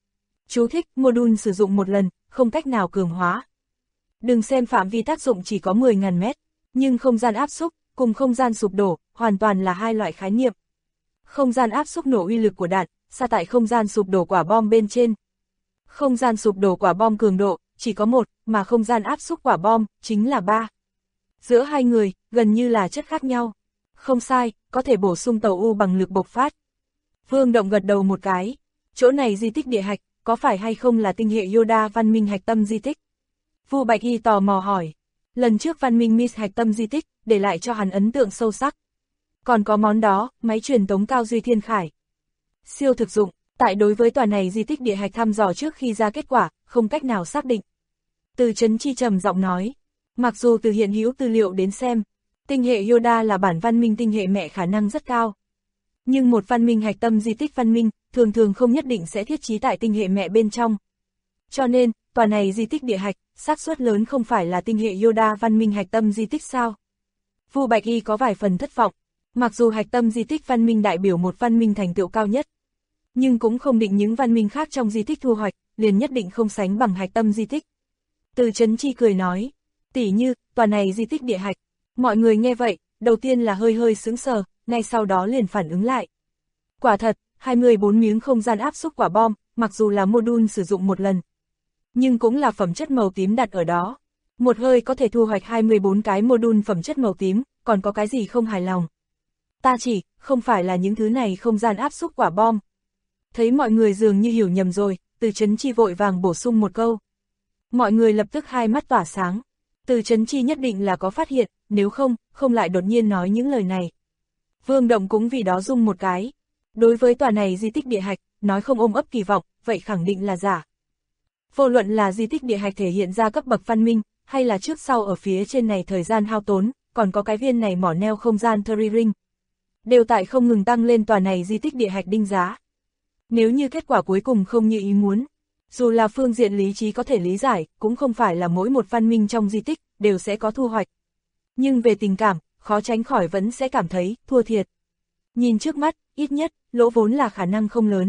Chú thích, module sử dụng một lần, không cách nào cường hóa. Đừng xem phạm vi tác dụng chỉ có 10.000 mét, nhưng không gian áp xúc, cùng không gian sụp đổ, hoàn toàn là hai loại khái niệm. Không gian áp xúc nổ uy lực của đạn, xa tại không gian sụp đổ quả bom bên trên. Không gian sụp đổ quả bom cường độ, chỉ có 1, mà không gian áp xúc quả bom, chính là 3. Giữa hai người, gần như là chất khác nhau. Không sai, có thể bổ sung tàu U Bằng lực bộc phát. Vương Động gật đầu một cái. Chỗ này di tích địa hạch, có phải hay không là tinh hệ Yoda văn minh hạch tâm di tích? Vu Bạch Y tò mò hỏi. Lần trước văn minh Miss hạch tâm di tích, để lại cho hắn ấn tượng sâu sắc. Còn có món đó, máy truyền tống cao duy thiên khải. Siêu thực dụng, tại đối với tòa này di tích địa hạch thăm dò trước khi ra kết quả, không cách nào xác định. Từ Chấn Chi trầm giọng nói. Mặc dù từ hiện hữu tư liệu đến xem, tinh hệ Yoda là bản văn minh tinh hệ mẹ khả năng rất cao. Nhưng một văn minh hạch tâm di tích văn minh, thường thường không nhất định sẽ thiết trí tại tinh hệ mẹ bên trong. Cho nên, tòa này di tích địa hạch, xác suất lớn không phải là tinh hệ Yoda văn minh hạch tâm di tích sao? Vu Bạch Y có vài phần thất vọng. Mặc dù hạch tâm di tích văn minh đại biểu một văn minh thành tựu cao nhất, nhưng cũng không định những văn minh khác trong di tích thu hoạch, liền nhất định không sánh bằng hạch tâm di tích. Từ Chấn Chi cười nói, tỉ như, tòa này di tích địa hạch. Mọi người nghe vậy, đầu tiên là hơi sững sờ, ngay sau đó liền phản ứng lại. Quả thật, 24 miếng không gian áp xúc quả bom, mặc dù là module sử dụng một lần, nhưng cũng là phẩm chất màu tím đặt ở đó. Một hơi có thể thu hoạch 24 cái module phẩm chất màu tím, còn có cái gì không hài lòng? Ta chỉ, không phải là những thứ này không gian áp xúc quả bom. Thấy mọi người dường như hiểu nhầm rồi, Từ Chấn Chi vội vàng bổ sung một câu. Mọi người lập tức hai mắt tỏa sáng. Từ Chấn Chi nhất định là có phát hiện, nếu không lại đột nhiên nói những lời này. Vương Động cũng vì đó rung một cái. Đối với tòa này di tích địa hạch, nói không ôm ấp kỳ vọng, vậy khẳng định là giả. Vô luận là di tích địa hạch thể hiện ra cấp bậc văn minh, hay là trước sau ở phía trên này thời gian hao tốn, còn có cái viên này mỏ neo không gian Thury Ring, đều tại không ngừng tăng lên tòa này di tích địa hạch đinh giá. Nếu như kết quả cuối cùng không như ý muốn, dù là phương diện lý trí có thể lý giải, cũng không phải là mỗi một văn minh trong di tích đều sẽ có thu hoạch. Nhưng về tình cảm, khó tránh khỏi vẫn sẽ cảm thấy thua thiệt. Nhìn trước mắt, ít nhất, lỗ vốn là khả năng không lớn.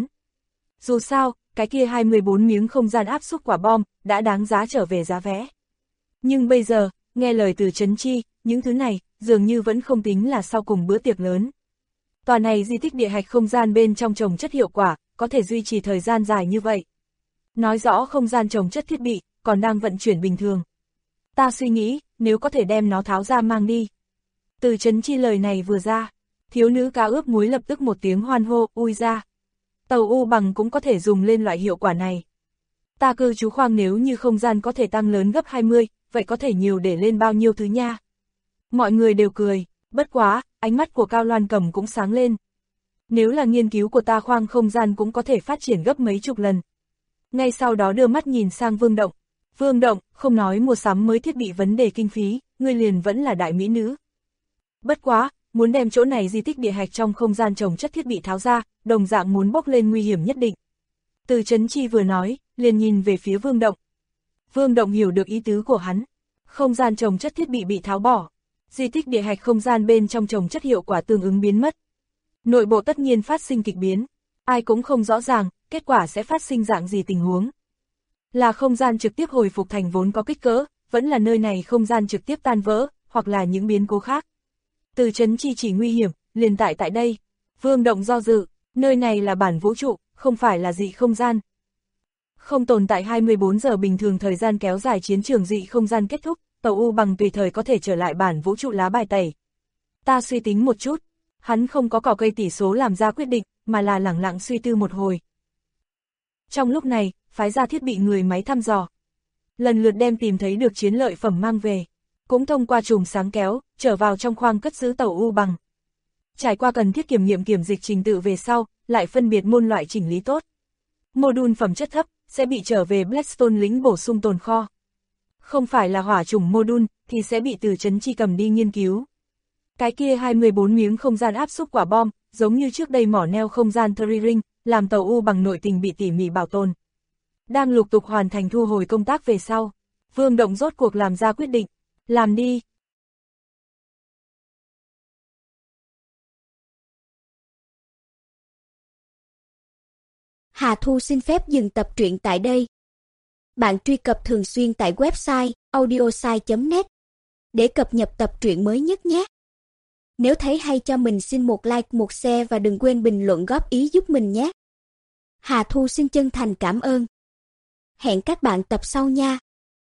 Dù sao, cái kia 24 miếng không gian áp xúc quả bom, đã đáng giá trở về giá vé. Nhưng bây giờ, nghe lời Từ Chấn Chi, những thứ này, dường như vẫn không tính là sau cùng bữa tiệc lớn. Tòa này di tích địa hạch không gian bên trong trồng chất hiệu quả, có thể duy trì thời gian dài như vậy. Nói rõ không gian trồng chất thiết bị, còn đang vận chuyển bình thường. Ta suy nghĩ, nếu có thể đem nó tháo ra mang đi. Từ Chấn Chi lời này vừa ra, thiếu nữ cá ướp muối lập tức một tiếng hoan hô, ui ra. Tàu U bằng cũng có thể dùng lên loại hiệu quả này. Ta cư trú khoang nếu như không gian có thể tăng lớn gấp 20, vậy có thể nhiều để lên bao nhiêu thứ nha. Mọi người đều cười, bất quá, ánh mắt của Cao Loan Cầm cũng sáng lên. Nếu là nghiên cứu của ta khoang không gian cũng có thể phát triển gấp mấy chục lần. Ngay sau đó đưa mắt nhìn sang Vương Động. Vương Động, không nói mua sắm mới thiết bị vấn đề kinh phí, ngươi liền vẫn là đại mỹ nữ. Bất quá, muốn đem chỗ này di tích địa hạch trong không gian trồng chất thiết bị tháo ra, đồng dạng muốn bốc lên nguy hiểm nhất định. Từ Chấn Chi vừa nói, liền nhìn về phía Vương Động. Vương Động hiểu được ý tứ của hắn. Không gian trồng chất thiết bị tháo bỏ. Di tích địa hạch không gian bên trong trồng chất hiệu quả tương ứng biến mất. Nội bộ tất nhiên phát sinh kịch biến. Ai cũng không rõ ràng, kết quả sẽ phát sinh dạng gì tình huống. Là không gian trực tiếp hồi phục thành vốn có kích cỡ, vẫn là nơi này không gian trực tiếp tan vỡ, hoặc là những biến cố khác. Từ Chấn Chi chỉ nguy hiểm, liền tại đây. Vương Động do dự, nơi này là bản vũ trụ, không phải là dị không gian. Không tồn tại 24 giờ bình thường thời gian kéo dài chiến trường dị không gian kết thúc, tàu U bằng tùy thời có thể trở lại bản vũ trụ lá bài tẩy. Ta suy tính một chút, hắn không có cỏ cây tỷ số làm ra quyết định, mà là lẳng lặng suy tư một hồi. Trong lúc này, phái ra thiết bị người máy thăm dò. Lần lượt đem tìm thấy được chiến lợi phẩm mang về. Cũng thông qua chùm sáng kéo, trở vào trong khoang cất giữ tàu U bằng. Trải qua cần thiết kiểm nghiệm kiểm dịch trình tự về sau, lại phân biệt môn loại chỉnh lý tốt. Module phẩm chất thấp, sẽ bị trở về Blackstone lĩnh bổ sung tồn kho. Không phải là hỏa chủng module, thì sẽ bị Từ Chấn Chi cầm đi nghiên cứu. Cái kia 24 miếng không gian áp xúc quả bom, giống như trước đây mỏ neo không gian Thury Ring, làm tàu U bằng nội tình bị tỉ mỉ bảo tồn. Đang lục tục hoàn thành thu hồi công tác về sau. Vương Động rốt cuộc làm ra quyết định. Làm đi. Hà Thu xin phép dừng tập truyện tại đây. Bạn truy cập thường xuyên tại website audiosai.net để cập nhật tập truyện mới nhất nhé. Nếu thấy hay cho mình xin một like, một share và đừng quên bình luận góp ý giúp mình nhé. Hà Thu xin chân thành cảm ơn. Hẹn các bạn tập sau nha.